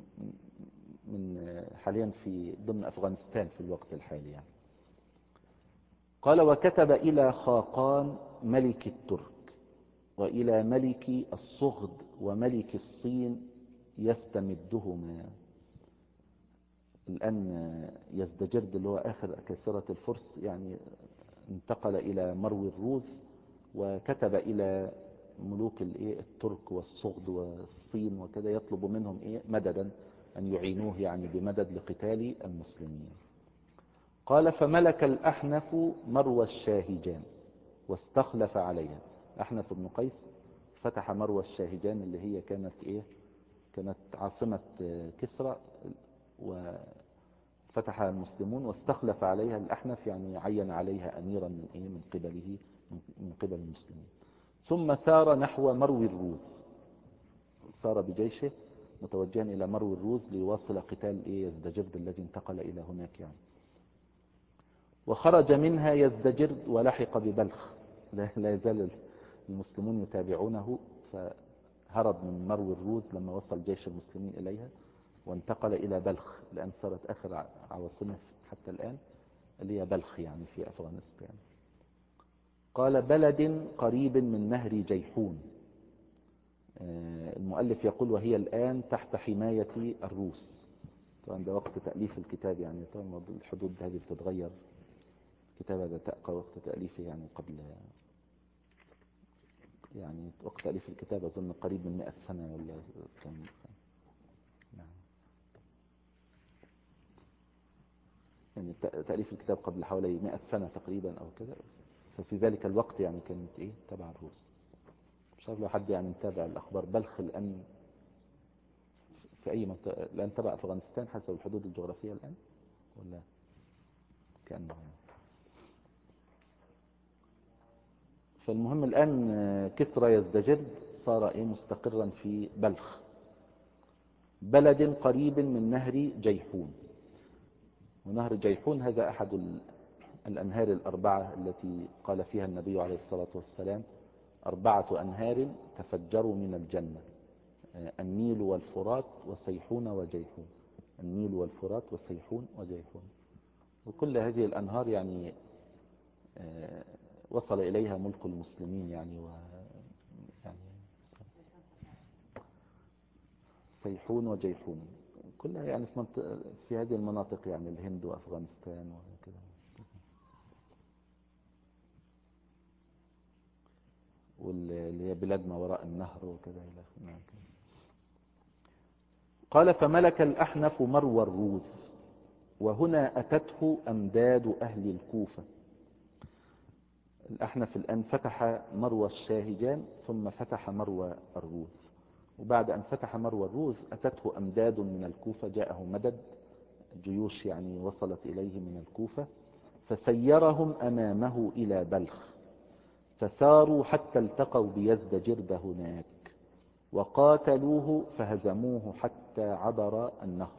من حاليا في ضمن أفغانستان في الوقت الحالي يعني. قال وكتب إلى خاقان ملك الترك وإلى ملك الصغد وملك الصين يستمدهما. الآن يزدجرد اللي هو آخر كسرة الفرس يعني انتقل إلى مرو الروذ، وكتب إلى ملوك الترك والصغد والصين وكذا يطلب منهم مددا أن يعينوه يعني بمدد لقتال المسلمين. قال فملك الأحنف مرو الشاهجان واستخلف عليها. أحنف بن قيس فتح مرو الشاهجان اللي هي كانت عاصمة كسرى، وفتحها المسلمون واستخلف عليها الأحنف، يعني عين عليها أميرا من قبله من قبل المسلمين. ثم سار نحو مرو الروذ، سار بجيشه متوجها إلى مرو الروذ ليواصل قتال يزدجرد الذي انتقل إلى هناك يعني. وخرج منها يزدجرد ولحق ببلخ، لا يزال المسلمون يتابعونه، فهرب من مرو الروذ لما وصل جيش المسلمين إليها وانتقل إلى بلخ، لأن صارت آخر عواصمه حتى الآن اللي هي بلخ يعني في أفغانستان. قال بلد قريب من نهر جيحون. المؤلف يقول وهي الآن تحت حماية الروس. طبعا ده وقت تأليف الكتاب يعني، طبعا الحدود هذه بتتغير. الكتاب هذا تأقى وقت تأليفه يعني قبل يعني وقت تأليف الكتاب أظن قريب من 100 سنة ولا كم. نعم. يعني تأليف الكتاب قبل حوالي 100 سنة تقريبا أو كذا، ففي ذلك الوقت يعني كانت تبع الروس. مش عارف لو حد يعني متابع الأخبار. بلخ الآن في أي منطقة الآن؟ تبع أفغانستان حسب الحدود الجغرافية الآن ولا كأنه؟ فالمهم الآن كسرى يزدجرد صار مستقرا في بلخ، بلد قريب من نهر جيحون. ونهر جيحون هذا أحد الأنهار الأربعة التي قال فيها النبي عليه الصلاة والسلام 4 أنهار تفجروا من الجنة: النيل والفرات وسيحون وجيحون. النيل والفرات وسيحون وجيحون. وكل هذه الأنهار يعني وصل إليها ملك المسلمين يعني يعني سيحون وجيحون كلها يعني في هذه المناطق يعني الهند وأفغانستان وكذا. واللي هي بلاد ما وراء النهر وكذا إلى آخره. قال فملك الأحنف مروى الروذ، وهنا أتته أمداد أهل الكوفة. الأحنف الآن فتح مروى الشاهجان ثم فتح مروى الروذ، وبعد أن فتح مروى الروذ أتته أمداد من الكوفة، جاءه مدد جيوش يعني وصلت إليه من الكوفة، فسيرهم أمامه إلى بلخ، فساروا حتى التقوا بيزدجرد هناك وقاتلوه فهزموه حتى عبر النهر.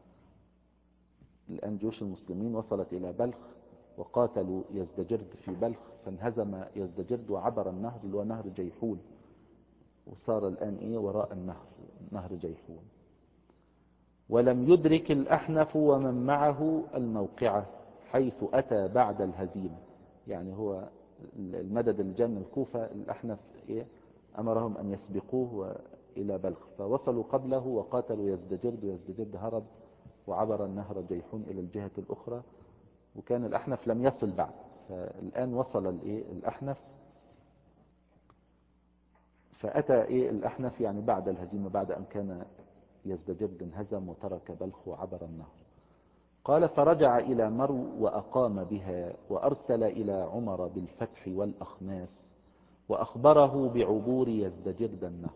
الآن جيوش المسلمين وصلت إلى بلخ وقاتلوا يزدجرد في بلخ، فانهزم يزدجرد وعبر النهر اللي هو نهر جيحون، وصار الآن وراء النهر، نهر جيحون. ولم يدرك الأحنف ومن معه الموقعة حيث أتى بعد الهزيمة. يعني هو المدد اللي جاء من الكوفة، الأحنف أمرهم أن يسبقوه إلى بلخ، فوصلوا قبله وقاتلوا يزدجرد، ويزدجرد هرب وعبر النهر جيحون إلى الجهة الأخرى، وكان الأحنف لم يصل بعد. فالآن وصل الأحنف، فأتى الأحنف يعني بعد الهزيمة، بعد أن كان يزدجرد انهزم وترك بلخ وعبر النهر. قال فرجع إلى مرو وأقام بها، وأرسل إلى عمر بالفتح والأخماس وأخبره بعبور يزدجرد النهر.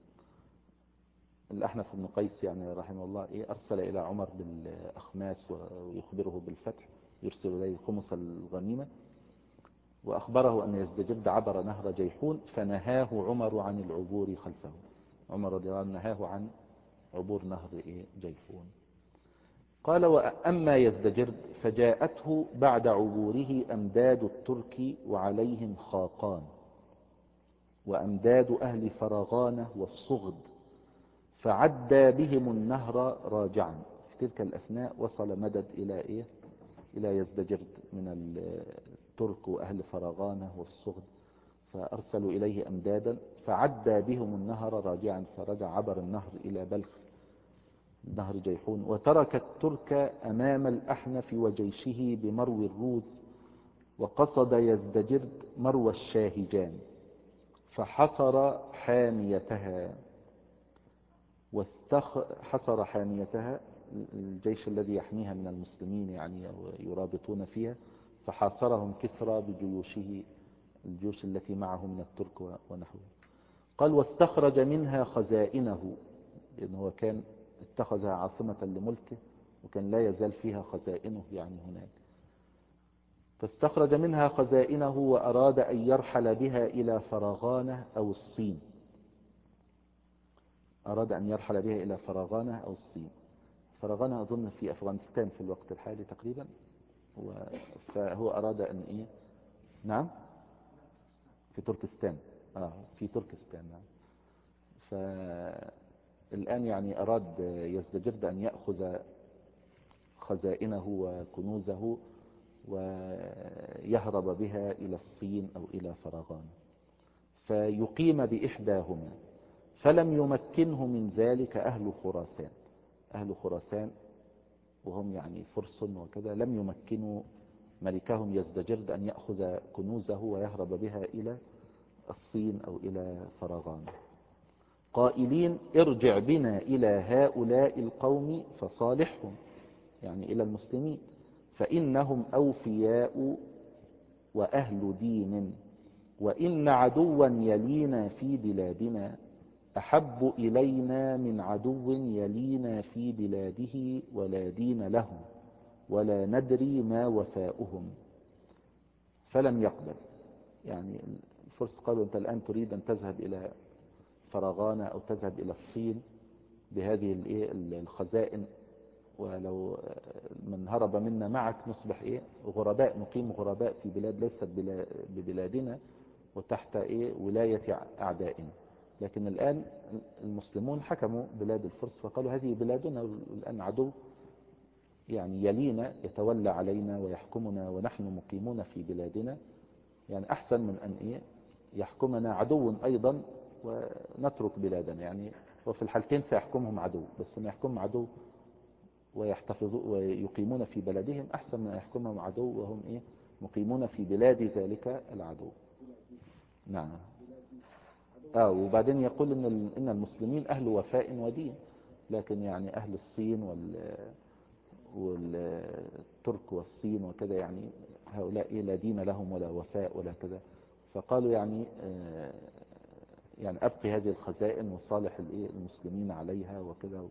الأحنف بن قيس يعني رحمه الله أرسل إلى عمر بالأخماس ويخبره بالفتح، يرسل إليه خمس الغنيمة، وأخبره أن يزدجرد عبر نهر جيحون، فنهاه عمر عن العبور خلفه. عمر رضي الله عنه نهاه عن عبور نهر جيحون. قال وأما يزدجرد فجاءته بعد عبوره أمداد الترك وعليهم خاقان، وأمداد أهل فرغانة والصغد، فعدى بهم النهر راجعا. في تلك الأثناء وصل مدد إلى يزدجرد من الترك وأهل فرغانة والصغد، فأرسلوا إليه أمدادا، فعدى بهم النهر راجعا، فرجع عبر النهر إلى بلخ نهر جيحون، وترك الترك أمام الأحنف وجيشه بمروي الروذ، وقصد يزدجرد مروى الشاهجان، فحصر حاميتها حصر حاميتها، الجيش الذي يحميها من المسلمين يعني يرابطون فيها، فحاصرهم كسرى بجيوشه، الجيوش التي معه من الترك ونحوه. قال واستخرج منها خزائنه، لأنه هو كان اتخذها عاصمة لملكه، وكان لا يزال فيها خزائنه يعني هناك. فاستخرج منها خزائنه وأراد أن يرحل بها إلى فرغانة أو الصين. أراد أن يرحل بها إلى فرغانة أو الصين. فرغانة أظن في أفغانستان في الوقت الحالي تقريبا، فهو أراد أن نعم في تركستان، في تركستان نعم. فالآن يعني أراد يزدجرد أن يأخذ خزائنه وكنوزه ويهرب بها إلى الصين أو إلى فرغانة، فيقيم بإحداهما، فلم يمكنه من ذلك أهل خراسان. أهل خراسان وهم يعني فرس وكذا، لم يمكنوا ملكهم يزدجرد أن يأخذ كنوزه ويهرب بها إلى الصين أو إلى فرغانة، قائلين ارجع بنا إلى هؤلاء القوم فصالحهم، يعني إلى المسلمين، فإنهم أوفياء وأهل دين، وإن عدوا يلينا في بلادنا أحب إلينا من عدو يلينا في بلاده ولا دين لهم ولا ندري ما وفاؤهم. فلم يقبل. يعني الفرس قالوا أنت الآن تريد أن تذهب إلى فرغانة أو تذهب إلى الصين بهذه الخزائن، ولو من هرب منا معك نصبح غرباء، نقيم غرباء في بلاد ليست ببلادنا وتحت ولاية أعدائنا. لكن الآن المسلمون حكموا بلاد الفرس فقالوا هذه بلادنا، الآن عدو يعني يلينا يتولى علينا ويحكمنا ونحن مقيمون في بلادنا، يعني أحسن من أن يحكمنا عدو أيضا ونترك بلادنا. يعني وفي الحالتين سيحكمهم عدو، بس ما يحكمهم عدو ويحتفظوا ويقيمون في بلادهم أحسن من أن يحكمهم عدو وهم مقيمون في بلاد ذلك العدو. نعم وبعدين يقول إن المسلمين أهل وفاء ودين، لكن يعني أهل الصين والترك والصين وكذا يعني هؤلاء لا دين لهم ولا وفاء ولا كذا. فقالوا يعني أبقي هذه الخزائن وصالح المسلمين عليها وكذا.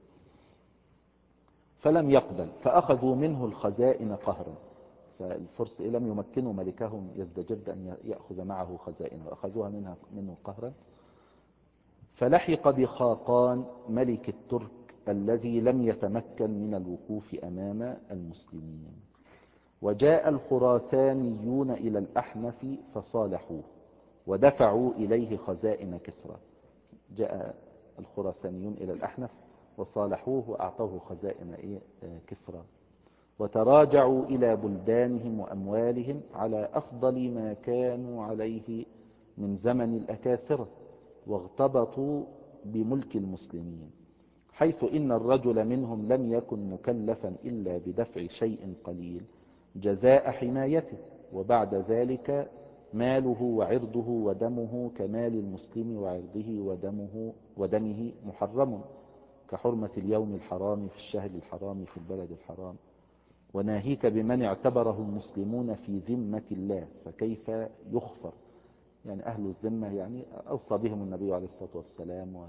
فلم يقبل، فأخذوا منه الخزائن قهرا. فالفرس لم يمكنوا ملكهم يزدجرد أن يأخذ معه خزائن، وأخذوها منه قهرا. فلحق بخاقان ملك الترك الذي لم يتمكن من الوقوف أمام المسلمين. وجاء الخراسانيون إلى الأحنف فصالحوه ودفعوا إليه خزائن كسرى. جاء الخراسانيون إلى الأحنف وصالحوه وأعطوه خزائن كسرى، وتراجعوا إلى بلدانهم وأموالهم على أفضل ما كانوا عليه من زمن الأكاسرة، واغتبطوا بملك المسلمين، حيث إن الرجل منهم لم يكن مكلفا إلا بدفع شيء قليل جزاء حمايته، وبعد ذلك ماله وعرضه ودمه كمال المسلم وعرضه ودمه محرم، كحرمة اليوم الحرام في الشهر الحرام في البلد الحرام، وناهيك بمن اعتبره المسلمون في ذمة الله فكيف يخفر. يعني أهل الذمة يعني أوصى بهم النبي عليه الصلاة والسلام،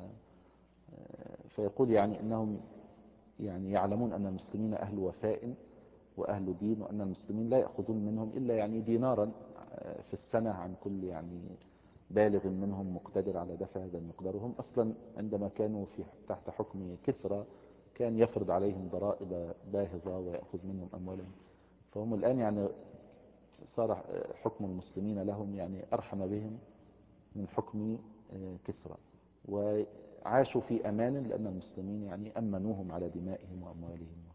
فيقول يعني أنهم يعني يعلمون أن المسلمين أهل وفاء وأهل دين، وأن المسلمين لا يأخذون منهم إلا يعني دينارا في السنة عن كل يعني بالغ منهم مقتدر على دفع هذا المقدار. وهم أصلا عندما كانوا تحت حكم كسرى كان يفرض عليهم ضرائب باهظة ويأخذ منهم أموالهم. فهم الآن يعني صار حكم المسلمين لهم يعني أرحم بهم من حكم كسرى، وعاشوا في أمان لأن المسلمين يعني أمنوهم على دمائهم وأموالهم.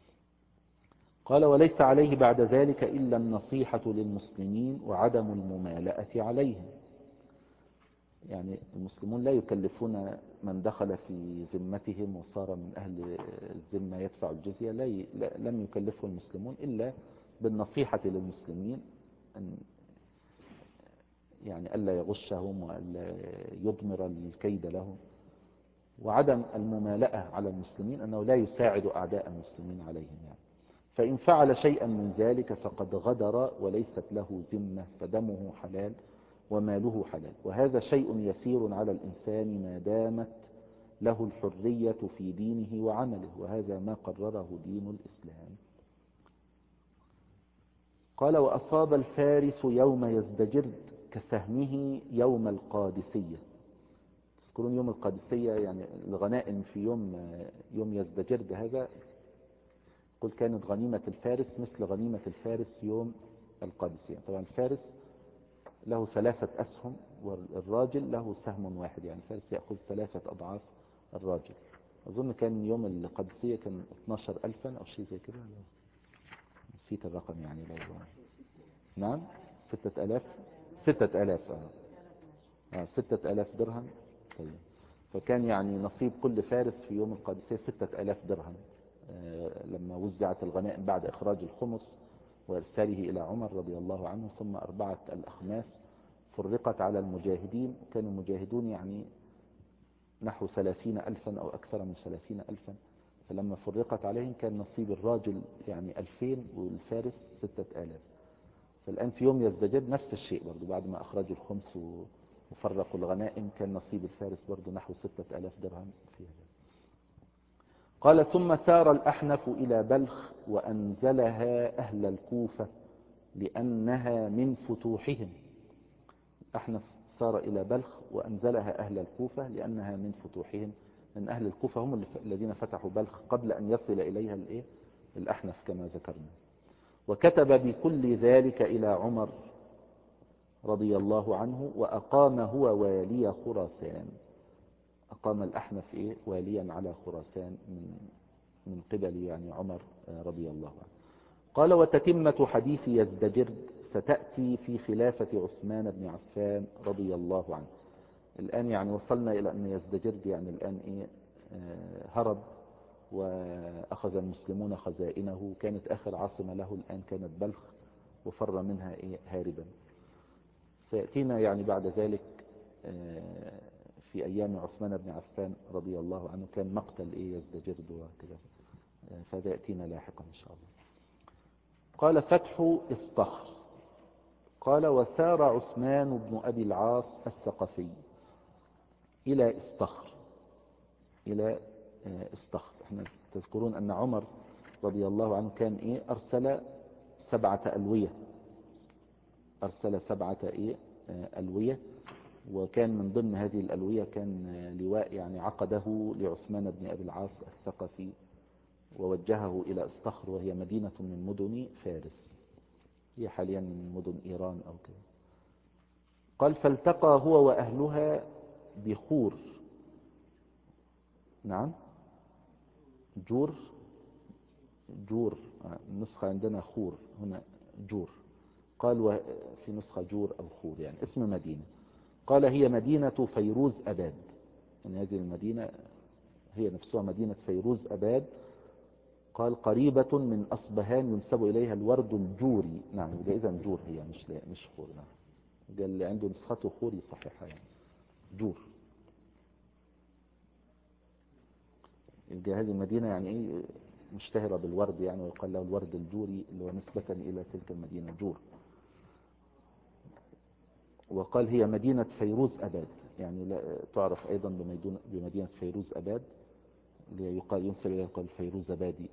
قال: وليس عليه بعد ذلك إلا النصيحة للمسلمين وعدم الممالأة عليهم. يعني المسلمون لا يكلفون من دخل في ذمتهم وصار من أهل الذمة يدفع الجزية، لم يكلفه المسلمون إلا بالنصيحة للمسلمين، يعني ألا يغشهم وألا يضمر الكيد لهم، وعدم الممالأة على المسلمين أنه لا يساعد أعداء المسلمين عليهم. يعني فإن فعل شيئا من ذلك فقد غدر وليست له ذمة، فدمه حلال وماله حلال، وهذا شيء يسير على الإنسان ما دامت له الحرية في دينه وعمله، وهذا ما قرره دين الإسلام. قال: وأصاب الفارس يوم يزدجرد كسهمه يوم القادسية. تذكرون يوم القادسية يعني الغنائم في يوم يزدجرد هذا، قل كانت غنيمة الفارس مثل غنيمة الفارس يوم القادسية. طبعا الفارس له 3 أسهم والراجل له سهم واحد، يعني الفارس يأخذ 3 أضعاف الراجل. أظن كان يوم القادسية كان 12,000 أو شيء زي كده، نسيت الرقم يعني. لو نعم 6,000 6,000 درهم. طيب، فكان يعني نصيب كل فارس في يوم القادسية 6,000 درهم لما وزعت الغنائم بعد إخراج الخمس وإرساله إلى عمر رضي الله عنه، ثم 4 الأخماس فرقت على المجاهدين. كانوا المجاهدون يعني نحو 30,000 أو أكثر من 30,000، فلما فرقت عليهم كان نصيب الراجل يعني 2000 والفارس 6,000. فالآن في يوم يزدجر نفس الشيء برضو، بعد ما أخرجوا الخمس وفرقوا الغنائم كان نصيب الفارس برضو نحو 6,000 درهم في هذا. قال: ثم سار الأحنف إلى بلخ وأنزلها أهل الكوفة لأنها من فتوحهم. أحنف سار إلى بلخ وأنزلها أهل الكوفة لأنها من فتوحهم، لأن أهل الكوفة هم الذين فتحوا بلخ قبل أن يصل إليها الأحنف كما ذكرنا. وكتب بكل ذلك إلى عمر رضي الله عنه، وأقام هو والي خراسان. أقام الأحنف واليا على خراسان من قبل يعني عمر رضي الله عنه. قال: وتتمة حديث يزدجرد ستأتي في خلافة عثمان بن عفان رضي الله عنه. الآن يعني وصلنا إلى أن يزدجرد يعني الآن هرب وأخذ المسلمون خزائنه، كانت آخر عاصمة له الآن كانت بلخ وفر منها هاربا. سيأتينا يعني بعد ذلك في أيام عثمان بن عفان رضي الله عنه كان مقتل يزدجرد وكذا، فهذا يأتينا لاحقا إن شاء الله. قال فتح اسطخر. قال وسار عثمان بن أبي العاص الثقفي إلى اسطخر، إلى اسطخر. احنا تذكرون أن عمر رضي الله عنه كان أرسل 7 ألوية، أرسل 7 ألوية، وكان من ضمن هذه الألوية كان لواء يعني عقده لعثمان بن أبي العاص الثقفي، ووجهه إلى اسطخر، وهي مدينة من مدن فارس، هي حاليا من مدن إيران أو كذا. قال فالتقى هو وأهلها بخور. نعم جور، جور النسخة عندنا خور، هنا جور. قال في نسخة جور أو خور، يعني اسم مدينة. قال هي مدينة فيروز أباد، يعني هذه المدينة هي نفسها مدينة فيروز أباد. قال قريبة من أصبهان ينسب إليها الورد الجوري. نعم إذا جور هي مش خور. نعم قال اللي عنده نسخته خور يصححها، يعني جور. يبقى هذه المدينة يعني مشتهرة بالورد، يعني ويقال له الورد الجوري، اللي هو نسبة إلى تلك المدينة جور. وقال هي مدينة فيروز أباد، يعني لا تعرف أيضا بمدينة فيروز أباد، اللي يقال ينسب إليها قال فيروز أبادي،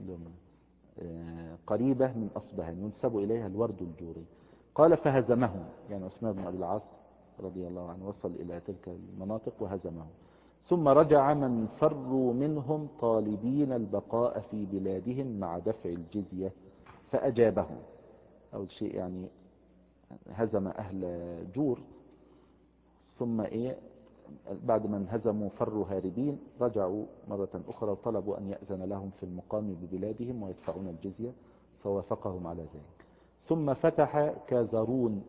قريبة من أصبهان ينسب إليها الورد الجوري. قال فهزمهم، يعني عثمان بن أبي العاص رضي الله عنه وصل إلى تلك المناطق وهزمهم. ثم رجع من فروا منهم طالبين البقاء في بلادهم مع دفع الجزية فأجابهم. أول شيء يعني هزم أهل جور، ثم بعد ما انهزموا فروا هاربين، رجعوا مرة أخرى وطلبوا أن يأذن لهم في المقام ببلادهم ويدفعون الجزية، فوافقهم على ذلك. ثم فتح كازرون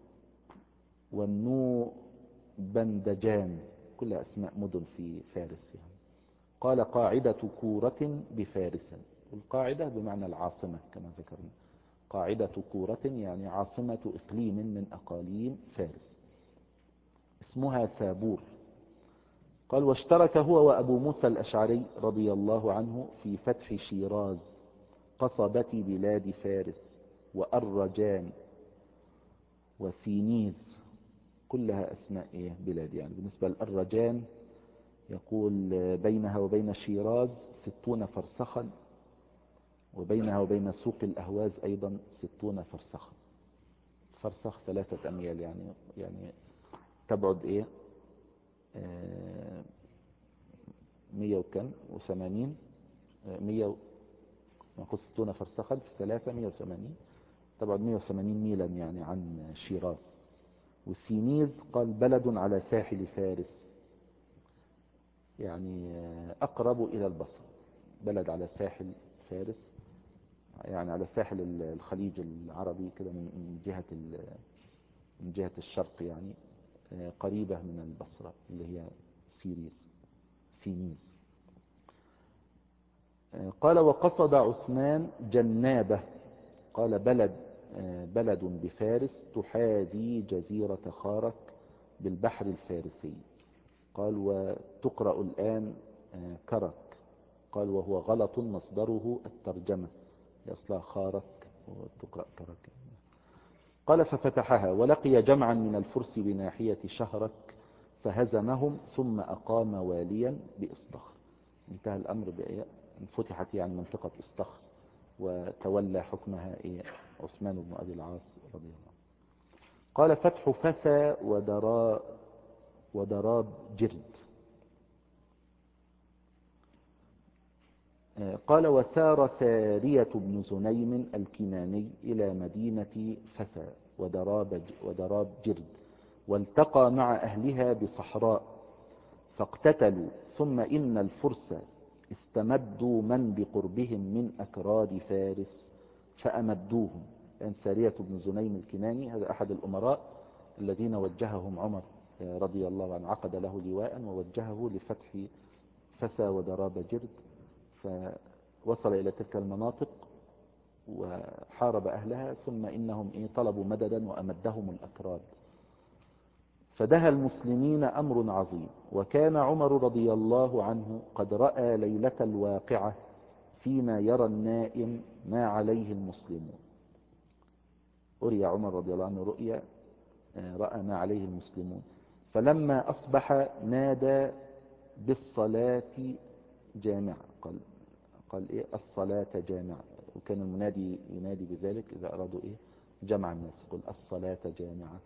والنو بندجان، كل أسماء مدن في فارس يعني. قال قاعدة كورة بفارس، القاعدة بمعنى العاصمة كما ذكرنا، قاعدة كورة يعني عاصمة إقليم من أقاليم فارس، اسمها سابور. قال واشترك هو وأبو موسى الأشعري رضي الله عنه في فتح شيراز قصبة بلاد فارس وأرجان وسينيز، كلها أسماء بلاد. يعني بالنسبة للأرجان يقول بينها وبين شيراز 60 فرسخا، وبينها وبين سوق الأهواز أيضا 60 فرسخا. فرسخ 3 أميال، يعني تبعد 100 وكم و80، 100 نقول 60 فرسخا في 3 180، تبعد 180 ميلا يعني عن شيراز. والسينيز قال بلد على ساحل فارس، يعني أقرب إلى البصر، بلد على ساحل فارس، يعني على ساحل الخليج العربي كده من جهة الشرق، يعني قريبة من البصرة اللي هي سينيز. قال وقصد عثمان جنابه، قال بلد بفارس تحاذي جزيرة خارك بالبحر الفارسي. قال وتقرأ الآن كرك. قال وهو غلط مصدره الترجمة، يصلها خارك وتقرأ كرك. قال ففتحها ولقي جمعا من الفرس بناحية شهرك فهزمهم، ثم أقام واليا بإصطخر. انتهى الأمر فتحت يعني منطقة إصطخر، وتولى حكمها عثمان بن أبي العاص رضي الله عنه. قال فتح فسا ودراب جرد. قال وسار سارية بن زنيم الكناني إلى مدينة فسا ودراب جرد، والتقى مع أهلها بصحراء فاقتتلوا. ثم إن الفرس استمدوا من بقربهم من أكراد فارس فأمدوهم. يعني سارية بن زنيم الكناني هذا أحد الأمراء الذين وجههم عمر رضي الله عنه، عقد له لواء ووجهه لفتح فسا ودراب جرد، فوصل إلى تلك المناطق وحارب أهلها. ثم إنهم طلبوا مددا وأمدهم الأكراد، فدها المسلمين أمر عظيم. وكان عمر رضي الله عنه قد رأى ليلة الواقعة فيما يرى النائم ما عليه المسلمون. أري عمر رضي الله عنه رؤيا رأى ما عليه المسلمون. فلما أصبح نادى بالصلاة جامعة، قال إيه الصلاة جامعة. وكان المنادي ينادي بذلك إذا أرادوا إيه جمع الناس، قل الصلاة جامعة.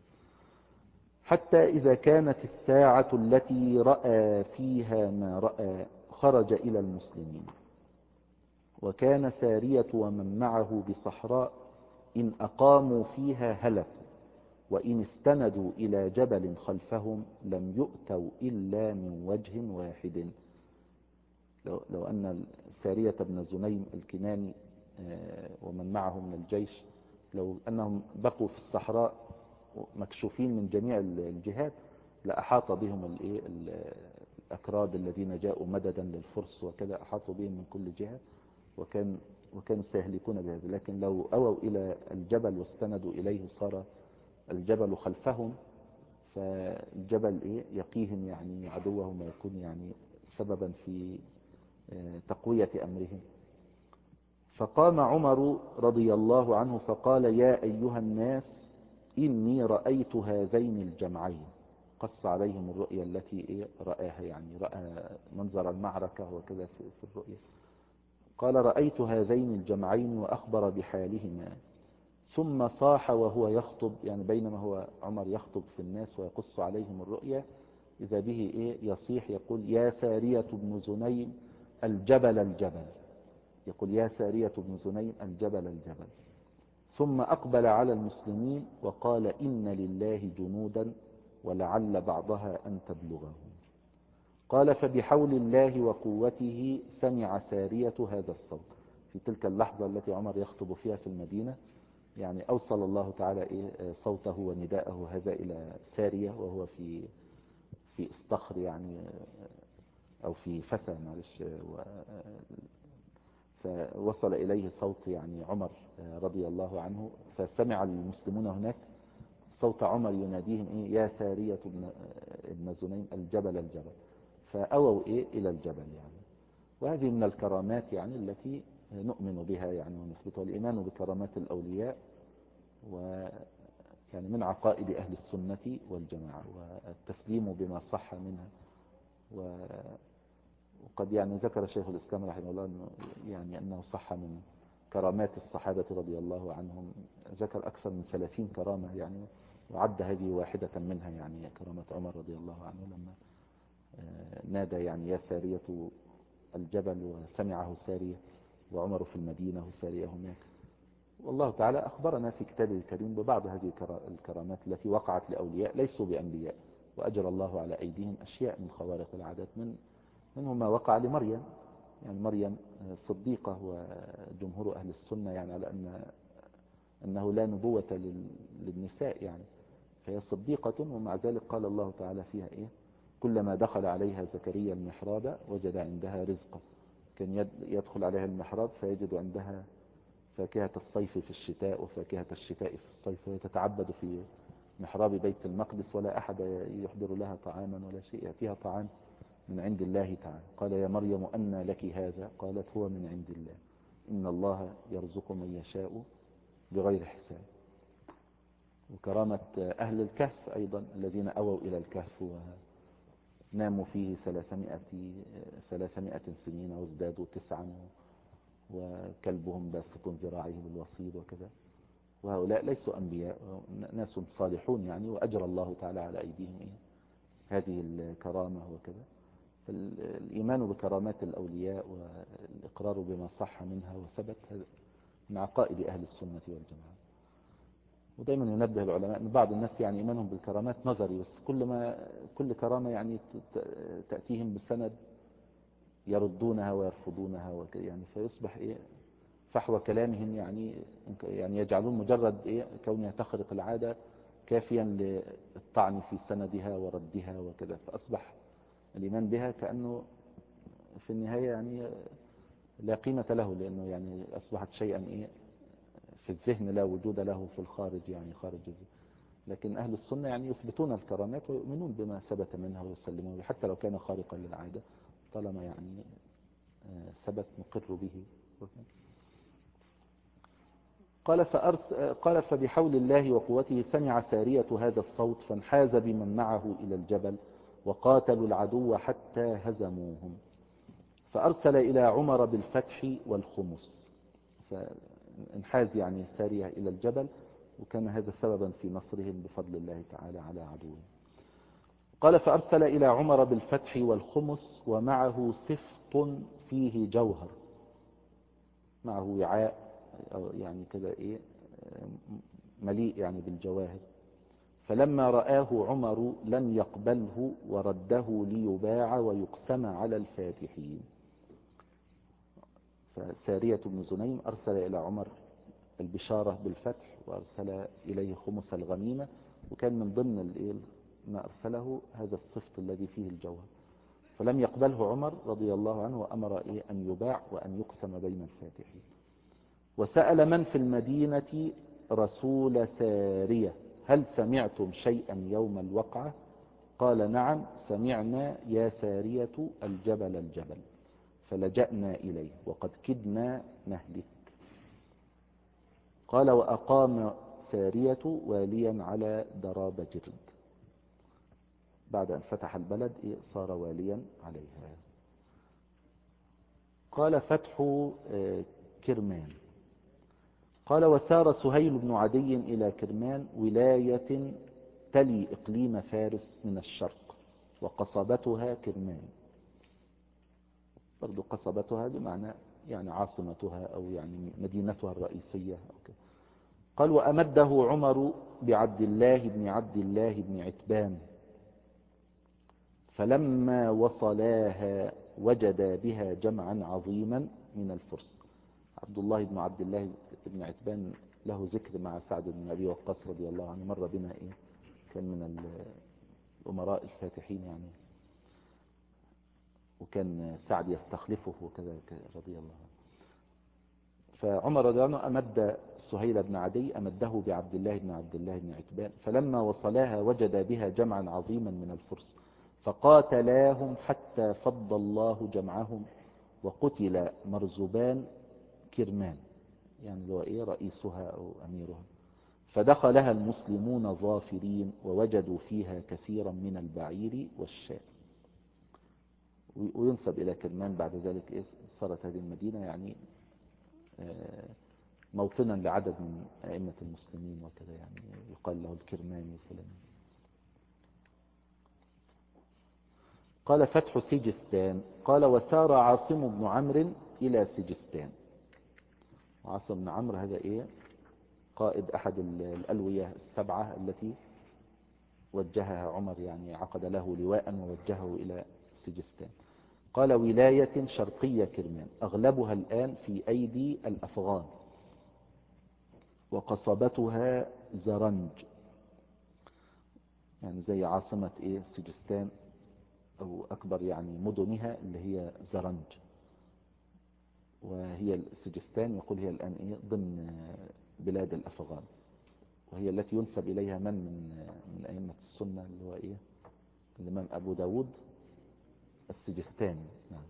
حتى إذا كانت الساعة التي رأى فيها ما رأى خرج إلى المسلمين. وكان سارية ومن معه بصحراء إن أقاموا فيها هلكوا، وإن استندوا إلى جبل خلفهم لم يؤتوا إلا من وجه واحد. لو أن سارية بن زنيم الكناني ومن معه من الجيش لو أنهم بقوا في الصحراء مكشوفين من جميع الجهات لأحاط بهم الأكراد الذين جاءوا مددا للفرس وكذا، أحاطوا بهم من كل جهة وكانوا سيهلكون بهذا. لكن لو أووا إلى الجبل واستندوا إليه صار الجبل خلفهم، فالجبل يقيهم يعني عدوهم ويكون يعني سببا في تقوية أمرهم. فقام عمر رضي الله عنه فقال يا أيها الناس إني رأيت هذين الجمعين. قص عليهم الرؤيا التي رآها، يعني رأى منظر المعركة وكذا في الرؤيا. قال رأيت هذين الجمعين وأخبر بحالهما. ثم صاح وهو يخطب، يعني بينما هو عمر يخطب في الناس ويقص عليهم الرؤيا إذا به يصيح يقول يا سارية بن زنيم الجبل الجبل، يقول يا سارية بن زنيم الجبل الجبل. ثم أقبل على المسلمين وقال إن لله جنودا ولعل بعضها أن تبلغه. قال فبحول الله وقوته سمع سارية هذا الصوت. في تلك اللحظة التي عمر يخطب فيها في المدينة يعني أوصل الله تعالى صوته ونداءه هذا إلى سارية وهو في استخر يعني أو في فتى معلش، فوصل إليه صوت يعني عمر رضي الله عنه. فسمع المسلمون هناك صوت عمر يناديهم يا سارية ابن زنيم الجبل الجبل، فأووا إلى الجبل يعني. وهذه من الكرامات يعني التي نؤمن بها يعني ونثبتها. الإيمان بكرامات الأولياء ويعني من عقائد أهل السنة والجماعة، والتسليم بما صح منها. وقد يعني ذكر شيخ الإسلام رحمه الله أنه صح من كرامات الصحابة رضي الله عنهم، ذكر أكثر من 30 كرامة يعني، وعد هذه واحدة منها يعني كرامة عمر رضي الله عنه لما نادى يعني يا سارية الجبل وسمعه سارية وعمر في المدينة وسارية هناك. والله تعالى أخبرنا في كتابه الكريم ببعض هذه الكرامات التي وقعت لأولياء ليسوا بأنبياء، وأجر الله على أيديهم أشياء من خوارق العادات. منهم ما وقع لمريم، يعني مريم صديقة، وجمهور أهل السنة يعني على أنه لا نبوة للنساء يعني، فهي صديقة ومع ذلك قال الله تعالى فيها كلما دخل عليها زكريا المحراب وجد عندها رزقا. كان يدخل عليها المحراب فيجد عندها فاكهة الصيف في الشتاء وفاكهة الشتاء في الصيف، وهي تتعبد في محراب بيت المقدس ولا أحد يحضر لها طعاما ولا شيء، يأتيها طعام من عند الله تعالى. قال يا مريم أنى لك هذا؟ قالت هو من عند الله إن الله يرزق من يشاء بغير حساب. وكرامة أهل الكهف أيضا الذين أووا إلى الكهف وناموا فيه 300 سنين وازدادوا 9 وكلبهم باسط ذراعيه بالوصيد وكذا. وهؤلاء ليسوا أنبياء، ناس صالحون يعني، وأجر الله تعالى على أيديهم هذه الكرامة وكذا. فالإيمان بكرامات الأولياء والإقرار بما صح منها وثبت من عقائد أهل السنة والجماعة. ودائما ينبه العلماء أن بعض الناس يعني إيمانهم بالكرامات نظري بس، كل كرامة يعني تأتيهم بسند يردونها ويرفضونها يعني، فيصبح فحوى كلامهم يعني يجعلون مجرد كونها تخرق العادة كافيا للطعن في سندها وردها وكذا، فأصبح الإيمان بها كأنه في النهاية يعني لا قيمة له، لأنه يعني أصبحت شيئا في الذهن لا وجود له في الخارج، يعني خارج الذهن. لكن أهل السنة يعني يثبتون الكرامات ويؤمنون بما ثبت منها ويسلمون حتى لو كان خارقا للعادة، طالما يعني ثبت نقر به. قال فبحول الله وقوته سمع سارية هذا الصوت فانحاز بمن معه إلى الجبل وقاتلوا العدو حتى هزموهم، فأرسل إلى عمر بالفتح والخمس. فانحاز يعني سارية إلى الجبل، وكان هذا سببا في نصرهم بفضل الله تعالى على عدوهم. قال فأرسل إلى عمر بالفتح والخمس ومعه سفط فيه جوهر، معه وعاء يعني كذا إيه مليء يعني بالجواهر. فلما رآه عمر لم يقبله ورده ليباع ويقسم على الفاتحين. فسارية بن زنيم أرسل إلى عمر البشارة بالفتح وأرسل إليه خمس الغنيمة، وكان من ضمن ما أرسله هذا الصفت الذي فيه الجوهر، فلم يقبله عمر رضي الله عنه وأمر أن يباع وأن يقسم بين الفاتحين. وسأل من في المدينة رسول سارية هل سمعتم شيئا يوم الوقعة؟ قال نعم سمعنا يا سارية الجبل الجبل، فلجأنا إليه وقد كدنا نهلك. قال وأقام سارية واليا على دراب جرد، بعد أن فتح البلد صار واليا عليها. قال فتح كرمان. قال وسار سهيل بن عدي إلى كرمان ولاية تلي إقليم فارس من الشرق، وقصبتها كرمان، برضو قصبتها بمعنى يعني عاصمتها أو يعني مدينتها الرئيسية أو كده. قال وأمده عمر بعبد الله بن عتبان، فلما وصلاها وجدا بها جمعا عظيما من الفرس. عبد الله بن عتبان له ذكر مع سعد بن أبي وقاص رضي الله عنه، مر بنا كان من الأمراء الفاتحين يعني، وكان سعد يستخلفه وكذا رضي الله عنه. فعمر رضي الله عنه أمد سهيل بن عدي أمده بعبد الله بن عتبان، فلما وصلاها وجد بها جمعا عظيما من الفرس، فقاتلاهم حتى فض الله جمعهم، وقتل مرزبان كرمان يعني هو رئيسها أو أميرها، فدخلها المسلمون ظافرين ووجدوا فيها كثيرا من البعير والشاة. وينسب إلى كرمان بعد ذلك صارت هذه المدينة يعني موطنا لعدد من أئمة المسلمين وكذا، يعني يقال له الكرماني الفلاني. قال فتح سجستان. قال وسار عاصم بن عمرو إلى سجستان. عاصم بن عمرو هذا قائد أحد الألوية السبعة التي وجهها عمر، يعني عقد له لواء ووجهه إلى سجستان. قال ولاية شرقية كرمان أغلبها الآن في أيدي الأفغان، وقصبتها زرنج، يعني زي عاصمة سجستان أو أكبر يعني مدنها اللي هي زرنج، وهي سجستان يقول هي الآن ضمن بلاد الأفغان، وهي التي ينسب إليها من أئمة السنة اللي هو الإمام أبو داود السجستاني، نعم.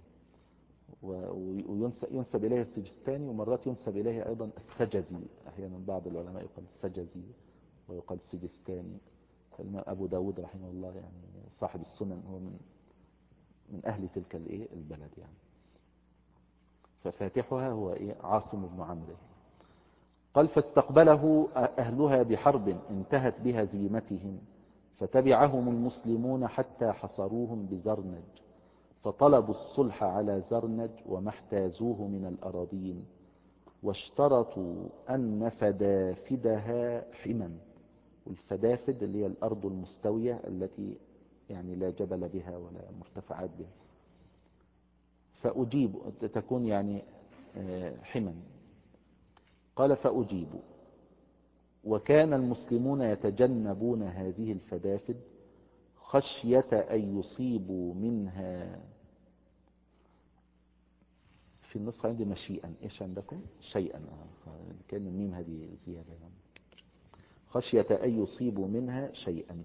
وينسب إليه السجستاني، ومرات ينسب إليه أيضا السجزي، أحيانا بعض العلماء يقال السجزي ويقال السجستاني. فالإمام أبو داود رحمه الله يعني صاحب السنن هو من أهل تلك البلد يعني. ففاتحها هو عاصم بن عمرو. قال فاستقبله أهلها بحرب انتهت بها زيمتهم، فتبعهم المسلمون حتى حصروهم بزرنج، فطلبوا الصلح على زرنج وما احتازوه من الأراضين، واشترطوا أن فدافدها حما، والفدافد اللي هي الأرض المستوية التي يعني لا جبل بها ولا مرتفعات بها، فأجيب تكون يعني حما. قال فأجيبوا، وكان المسلمون يتجنبون هذه الفدافد خشية أن يصيبوا منها، في النسخة عندي مشيئا، إيش عندكم؟ شيئا، كان الميم هذه زيادة يعني. خشية أن يصيبوا منها شيئا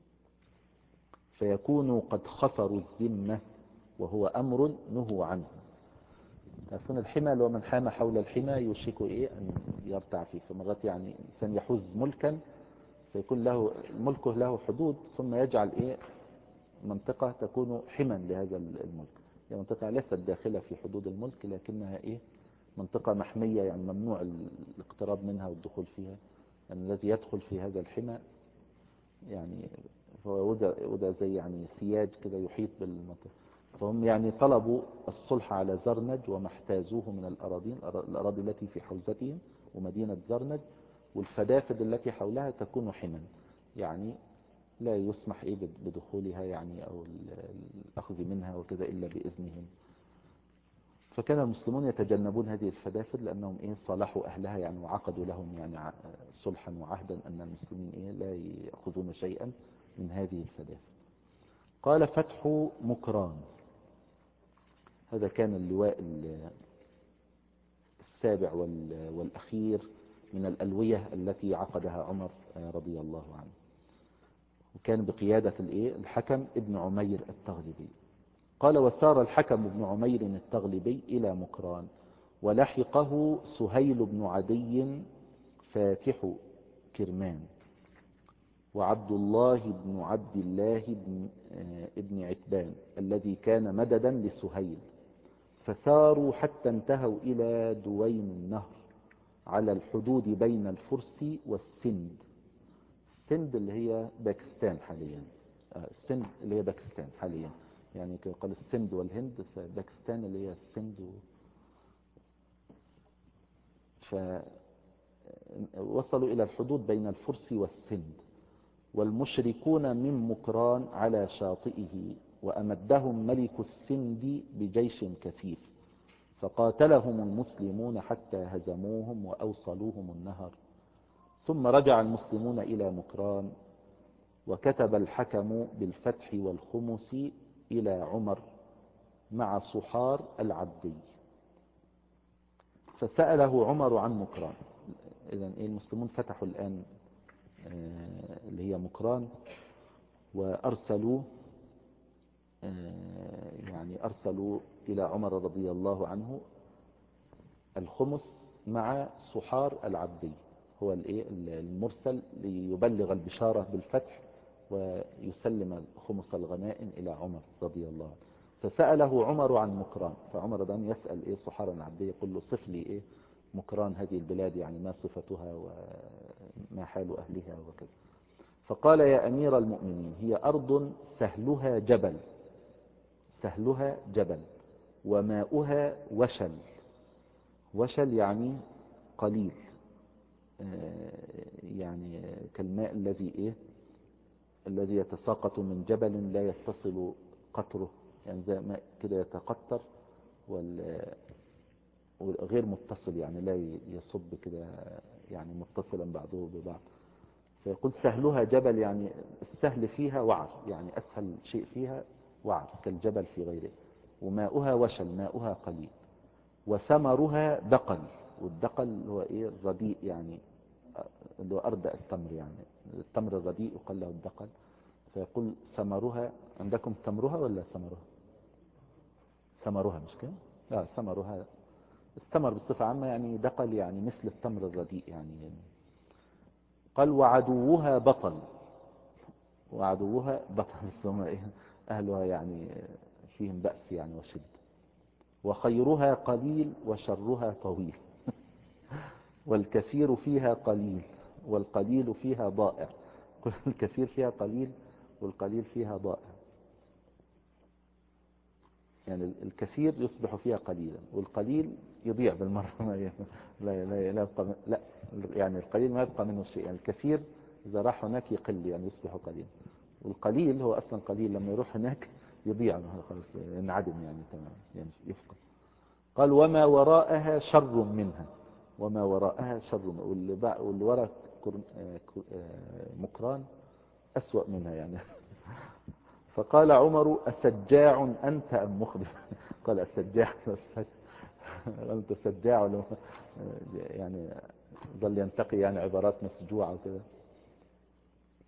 فيكونوا قد خسروا الذمة وهو أمر نهوا عنه. تعرفون الحمى لو من حام حول الحمى يوشك أن يرتع فيه. فمرات يعني إنسان يحوز ملكا فيكون له ملكه له حدود ثم يجعل منطقة تكون حما لهذا الملك. هي منطقة ليست داخلة في حدود الملك لكنها منطقة محمية، يعني ممنوع الاقتراب منها والدخول فيها. يعني الذي يدخل في هذا الحمى يعني هو وضع زي يعني سياج كده يحيط بالمنطقة. فهم يعني طلبوا الصلح على زرنج وما احتازوه من الأراضي التي في حوزتهم ومدينة زرنج، والفدافد التي حولها تكون حما، يعني لا يسمح بدخولها يعني أو الأخذ منها وكذا إلا بإذنهم. فكان المسلمون يتجنبون هذه الفدافد لأنهم صالحوا أهلها يعني وعقدوا لهم يعني صلحا وعهدا أن المسلمين لا يأخذون شيئا من هذه الفدافد. قال فتح مكران، هذا كان اللواء السابع والأخير من الألوية التي عقدها عمر رضي الله عنه، وكان بقيادة الحكم ابن عمير التغلبي. قال وسار الحكم بن عمير التغلبي إلى مكران ولحقه سهيل بن عدي فاتح كرمان وعبد الله بن عبد الله ابن عتبان الذي كان مددا لسهيل، فساروا حتى انتهوا إلى دوين النهر على الحدود بين الفرس والسند. السند اللي هي باكستان حاليا، السند اللي هي باكستان حاليا، يعني قال السند والهند، باكستان اللي هي السند. فوصلوا إلى الحدود بين الفرس والسند، والمشركون من مكران على شاطئه، وأمدهم ملك السند بجيش كثيف، فقاتلهم المسلمون حتى هزموهم وأوصلوهم النهر. ثم رجع المسلمون إلى مكران، وكتب الحكم بالفتح والخمس إلى عمر مع صحار العبدي، فسأله عمر عن مكران. إذن المسلمون فتحوا الآن اللي هي مكران، وأرسلوا يعني أرسلوا إلى عمر رضي الله عنه الخمس مع صحار العبدي، هو المرسل ليبلغ البشارة بالفتح ويسلم خمس الغنائم إلى عمر رضي الله عنه. فسأله عمر عن مكران، فعمر دان يسأل صحار العبدي، يقول له صف لي مكران هذه البلاد، يعني ما صفتها وما حال أهلها وكذا. فقال يا أمير المؤمنين هي أرض سهلها جبل، سهلها جبل وماؤها وشل، وشل يعني قليل، يعني كالماء الذي يتساقط من جبل لا يتصل قطره، يعني زي ماء كده يتقطر وغير متصل، يعني لا يصب كده يعني متصلا بعضه ببعض. فيقول سهلها جبل، يعني السهل فيها وعر، يعني أسهل شيء فيها وعر كالجبل في غيره. وماؤها وشل، ماؤها قليل. وثمرها دقل، والدقل هو الرديء، يعني اللي هو أردأ التمر، يعني التمر الرديء يقال له الدقل. فيقول ثمرها، عندكم تمرها ولا ثمرها؟ ثمرها مش كده؟ لا، ثمرها، الثمر بصفة عامة، يعني دقل يعني مثل التمر الرديء يعني. قال وعدوها بطل، وعدوها بطل ثم أهلها يعني فيهم بأس يعني وشد. وخيرها قليل وشرها طويل والكثير فيها قليل والقليل فيها ضائع. الكثير فيها قليل والقليل فيها ضائع، يعني الكثير يصبح فيها قليلا والقليل يضيع بالمرة. لا يبقى، لا يعني القليل ما يبقى منه شيء، يعني الكثير إذا راح هناك يقل يعني يصبح قليلا، والقليل هو أصلا قليل لما يروح هناك يضيع خلاص، ينعدم يعني تمام، يعني يفقد. قال وما وراءها شر منها، وما وراءها شر منها، واللي وراء مكران أسوأ منها يعني. فقال عمر أسجاع أنت أم مخبر؟ قال أسجاع، أنت سجاع ولا يعني ظل ينتقي يعني عبارات مسجوعة وكذا.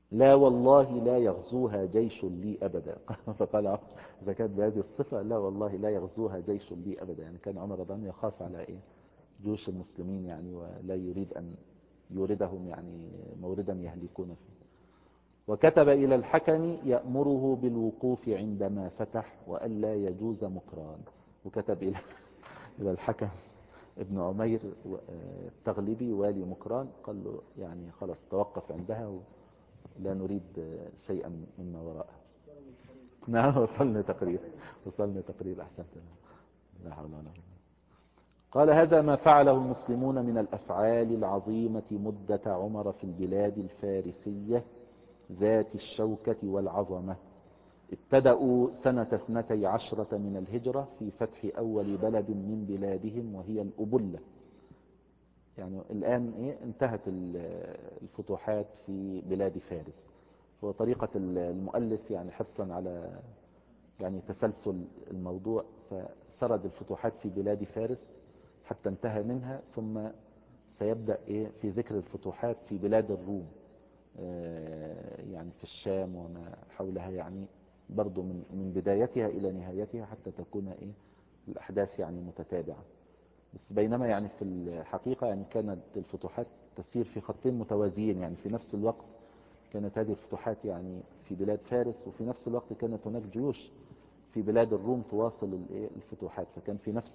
لا والله لا يغزوها جيش لي أبدا. فقال إذا كانت بهذه الصفة لا والله لا يغزوها جيش لي أبدا، يعني كان عمر رضي الله عنه يخاف على جيوش المسلمين يعني، ولا يريد أن يوردهم يعني موردا يهلكون فيه. وكتب إلى الحكم يأمره بالوقوف عندما فتح وألا يجوز مكران. وكتب إلى الحكم ابن عمير التغلبي والي مكران، قال له يعني خلاص توقف عندها ولا نريد شيئا مما وراءها. نعم وصلنا تقرير أحسنت. لا حول ولا قوة. قال هذا ما فعله المسلمون من الأفعال العظيمة مدة عمر في البلاد الفارسية ذات الشوكة والعظمة. ابتدأوا سنة 12 من الهجرة في فتح أول بلد من بلادهم وهي الأبلة. يعني الآن انتهت الفتوحات في بلاد فارس. هو طريقة المؤلف يعني حرصا على يعني تسلسل الموضوع، فسرد الفتوحات في بلاد فارس حتى انتهى منها، ثم سيبدأ في ذكر الفتوحات في بلاد الروم، يعني في الشام وما حولها، يعني برضو من بدايتها إلى نهايتها حتى تكون الأحداث يعني متتابعة. بس بينما يعني في الحقيقة يعني كانت الفتوحات تسير في خطين متوازيين، يعني في نفس الوقت كانت هذه الفتوحات يعني في بلاد فارس، وفي نفس الوقت كانت هناك جيوش في بلاد الروم تواصل الفتوحات. فكان في نفس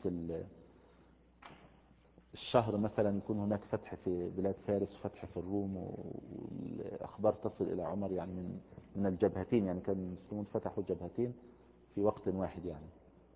الشهر مثلا يكون هناك فتح في بلاد فارس وفتح في الروم، والأخبار تصل إلى عمر يعني من الجبهتين، يعني كان المسلمون فتحوا جبهتين في وقت واحد يعني.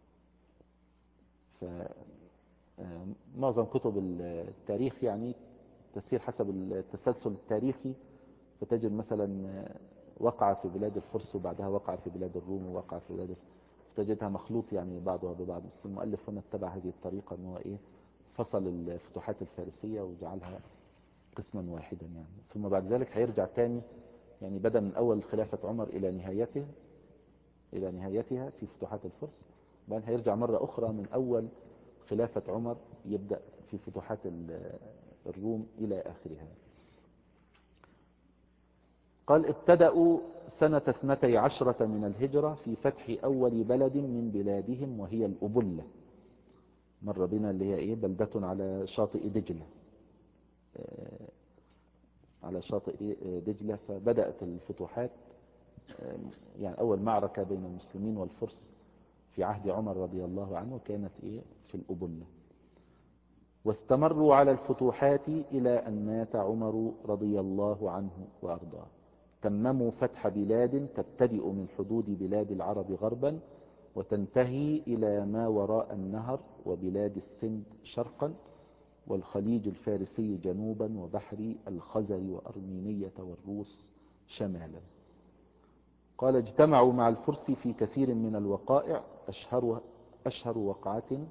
فمعظم كتب التاريخ يعني تسير حسب التسلسل التاريخي، فتجد مثلا وقع في بلاد الفرس وبعدها وقع في بلاد الروم ووقع في بلاد، تجدها مخلوط يعني بعضها ببعض. بس المؤلف هنا اتبع هذه الطريقة ان هو فصل الفتوحات الفارسية وجعلها قسما واحدا يعني. ثم بعد ذلك هيرجع تاني، يعني بدأ من أول خلافة عمر إلى نهايتها في فتوحات الفرس، بعدين هيرجع مرة أخرى من أول خلافة عمر يبدأ في فتوحات الروم إلى آخرها. قال ابتدأوا سنة 12 من الهجرة في فتح أول بلد من بلادهم وهي الأبلة. مر بنا اللي هي بلدة على شاطئ دجلة، فبدأت الفتوحات. يعني أول معركة بين المسلمين والفرس في عهد عمر رضي الله عنه كانت في الأبلة. واستمروا على الفتوحات إلى أن مات عمر رضي الله عنه وأرضاه. تمموا فتح بلاد تبتدئ من حدود بلاد العرب غربا وتنتهي إلى ما وراء النهر وبلاد السند شرقا والخليج الفارسي جنوبا وبحر الخزر وأرمينية والروس شمالا. قال اجتمعوا مع الفرس في كثير من الوقائع، أشهر وقعة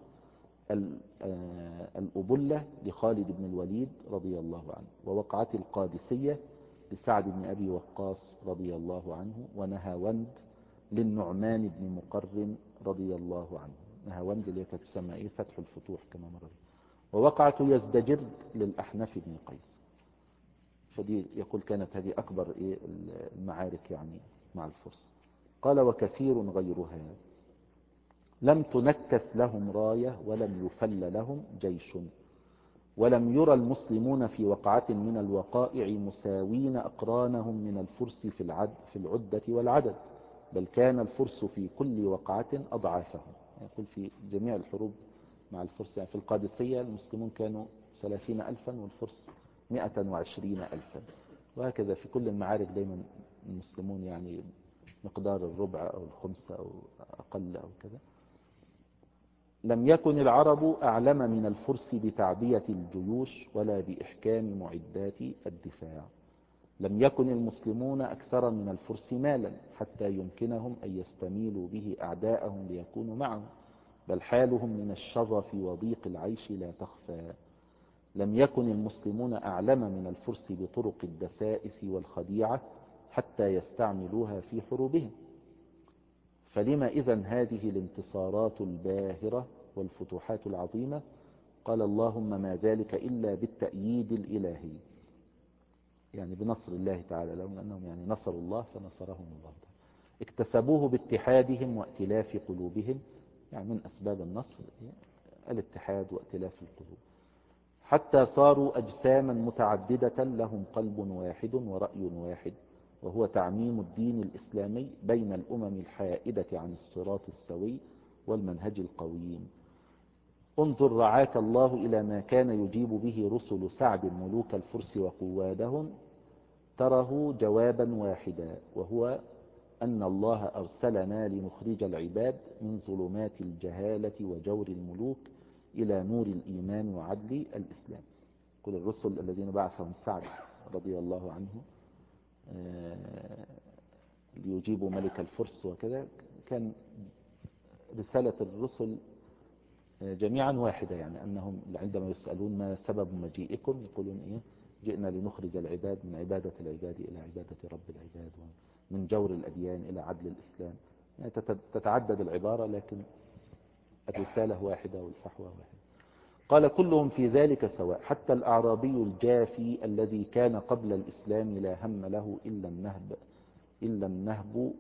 الأبلة لخالد بن الوليد رضي الله عنه، ووقعة القادسية لسعد بن أبي وقاص رضي الله عنه، ونهاوند للنعمان بن مقرن رضي الله عنه. نهاوند اللي تسمى فتح الفتوح كما مر. ووقعة يزدجرد للأحنف بن قيس. فدي يقول كانت هذه أكبر المعارك يعني مع الفرس. قال وكثير غيرها لم تنكس لهم راية ولم يفل لهم جيش، ولم يرى المسلمون في وقعة من الوقائع مساوين أقرانهم من الفرس في العدة والعدد، بل كان الفرس في كل وقعة أضعافهم. يقول في جميع الحروب مع الفرس، يعني في القادسية المسلمون كانوا 30,000 والفرس 120,000، وهكذا في كل المعارك دايما المسلمون يعني مقدار الربع أو الخمسة أو أقل أو كذا. لم يكن العرب أعلم من الفرس بتعبية الجيوش ولا بإحكام معدات الدفاع. لم يكن المسلمون أكثر من الفرس مالا حتى يمكنهم أن يستميلوا به أعداءهم ليكونوا معهم، بل حالهم من الشرف وضيق العيش لا تخفى. لم يكن المسلمون أعلم من الفرس بطرق الدسائس والخديعة حتى يستعملوها في حروبهم. فلما إذن هذه الانتصارات الباهرة والفتوحات العظيمة؟ قال اللهم ما ذلك إلا بالتأييد الإلهي. يعني بنصر الله تعالى لهم، لأنهم يعني نصروا الله فنصرهم الله تعالى. اكتسبوه باتحادهم وائتلاف قلوبهم، يعني من أسباب النصر الاتحاد وائتلاف القلوب، حتى صاروا أجساما متعددة لهم قلب واحد ورأي واحد، وهو تعميم الدين الإسلامي بين الأمم الحائدة عن الصراط السوي والمنهج القويم. انظر رعاك الله إلى ما كان يجيب به رسل سعد ملوك الفرس وقوادهم، تره جوابا واحدا، وهو أن الله أرسلنا لنخرج العباد من ظلمات الجهالة وجور الملوك إلى نور الإيمان وعدل الإسلام. كل الرسل الذين بعثهم سعد رضي الله عنه ليجيبوا ملك الفرس وكذا، كان رسالة الرسل جميعا واحدة، يعني أنهم عندما يسألون ما سبب مجيئكم يقولون إيه؟ جئنا لنخرج العباد من عبادة العباد إلى عبادة رب العباد، ومن جور الأديان إلى عدل الإسلام. يعني تتعدد العبارة لكن الرسالة واحدة والفحوى واحدة. قال كلهم في ذلك سواء، حتى الأعرابي الجافي الذي كان قبل الإسلام لا هم له إلا النهب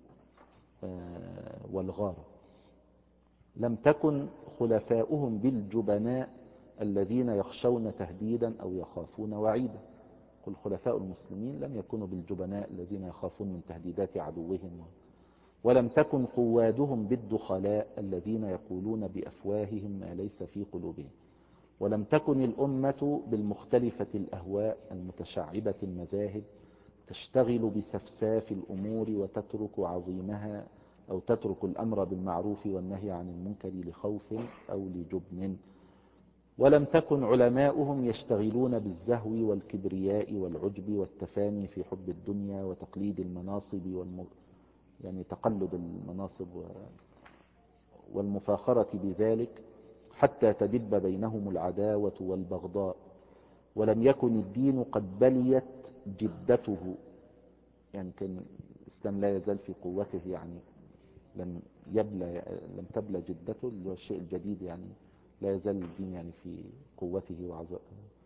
والغارة. لم تكن خلفاؤهم بالجبناء الذين يخشون تهديدا أو يخافون وعيدا. كل خلفاء المسلمين لم يكونوا بالجبناء الذين يخافون من تهديدات عدوهم. ولم تكن قوادهم بالدخلاء الذين يقولون بأفواههم ما ليس في قلوبهم. ولم تكن الأمة بالمختلفة الأهواء المتشعبة المذاهب، تشتغل بسفساف الأمور وتترك عظيمها، أو تترك الأمر بالمعروف والنهي عن المنكر لخوف أو لجبن. ولم تكن علماؤهم يشتغلون بالزهو والكبرياء والعجب والتفاني في حب الدنيا وتقليد المناصب يعني تقلد المناصب والمفاخرة بذلك، حتى تدب بينهم العداوة والبغضاء. ولم يكن الدين قد بليت جدته، يعني كان الإسلام لا يزال في قوته، يعني لم تبلى جدته، اللي هو الشيء الجديد، يعني لا يزال الدين يعني في قوته وعظمته.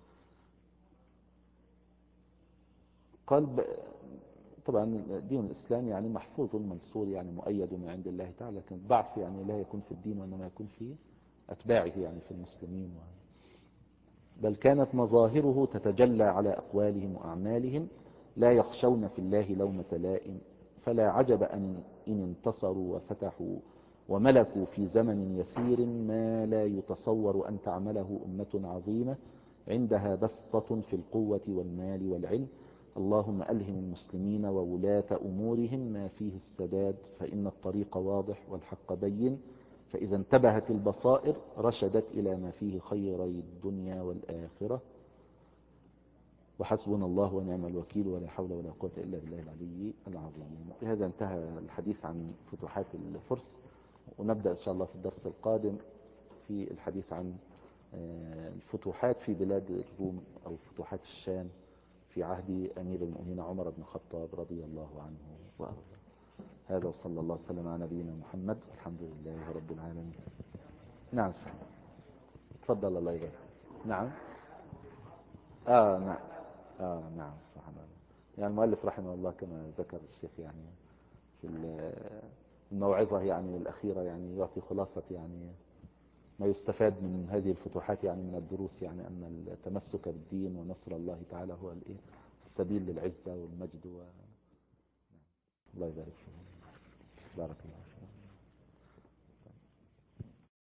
قال طبعا دين الإسلام يعني محفوظ منصور، يعني مؤيد من عند الله تعالى، لكن الضعف يعني لا يكون في الدين وإنما يكون في أتباعه، يعني في المسلمين. بل كانت مظاهره تتجلى على أقوالهم وأعمالهم، لا يخشون في الله لومة لائم. فلا عجب إن انتصروا وفتحوا وملكوا في زمن يسير ما لا يتصور أن تعمله أمة عظيمة عندها بسطة في القوة والمال والعلم. اللهم ألهم المسلمين وولاة أمورهم ما فيه السداد، فإن الطريق واضح والحق بين، فإذا انتبهت البصائر رشدت إلى ما فيه خيري الدنيا والآخرة. وحسبنا الله ونعم الوكيل، ولا حول ولا قوة إلا بالله العلي العظيم. بهذا انتهى الحديث عن فتوحات الفرس، ونبدأ إن شاء الله في الدرس القادم في الحديث عن الفتوحات في بلاد الروم أو فتوحات الشام في عهد أمير المؤمنين عمر بن الخطاب رضي الله عنه وأرضاه. هذا وصلى الله وسلم على نبينا محمد، الحمد لله رب العالمين. نعم تفضل الله يبارك. نعم نعم نعم سبحان الله. يعني المؤلف رحمه الله كما ذكر الشيخ يعني في الموعظة يعني الأخيرة، يعني يعطي خلاصة يعني ما يستفاد من هذه الفتوحات، يعني من الدروس، يعني أن التمسك بالدين ونصر الله تعالى هو السبيل للعزة والمجد الله يبارك فيك. بارك الله.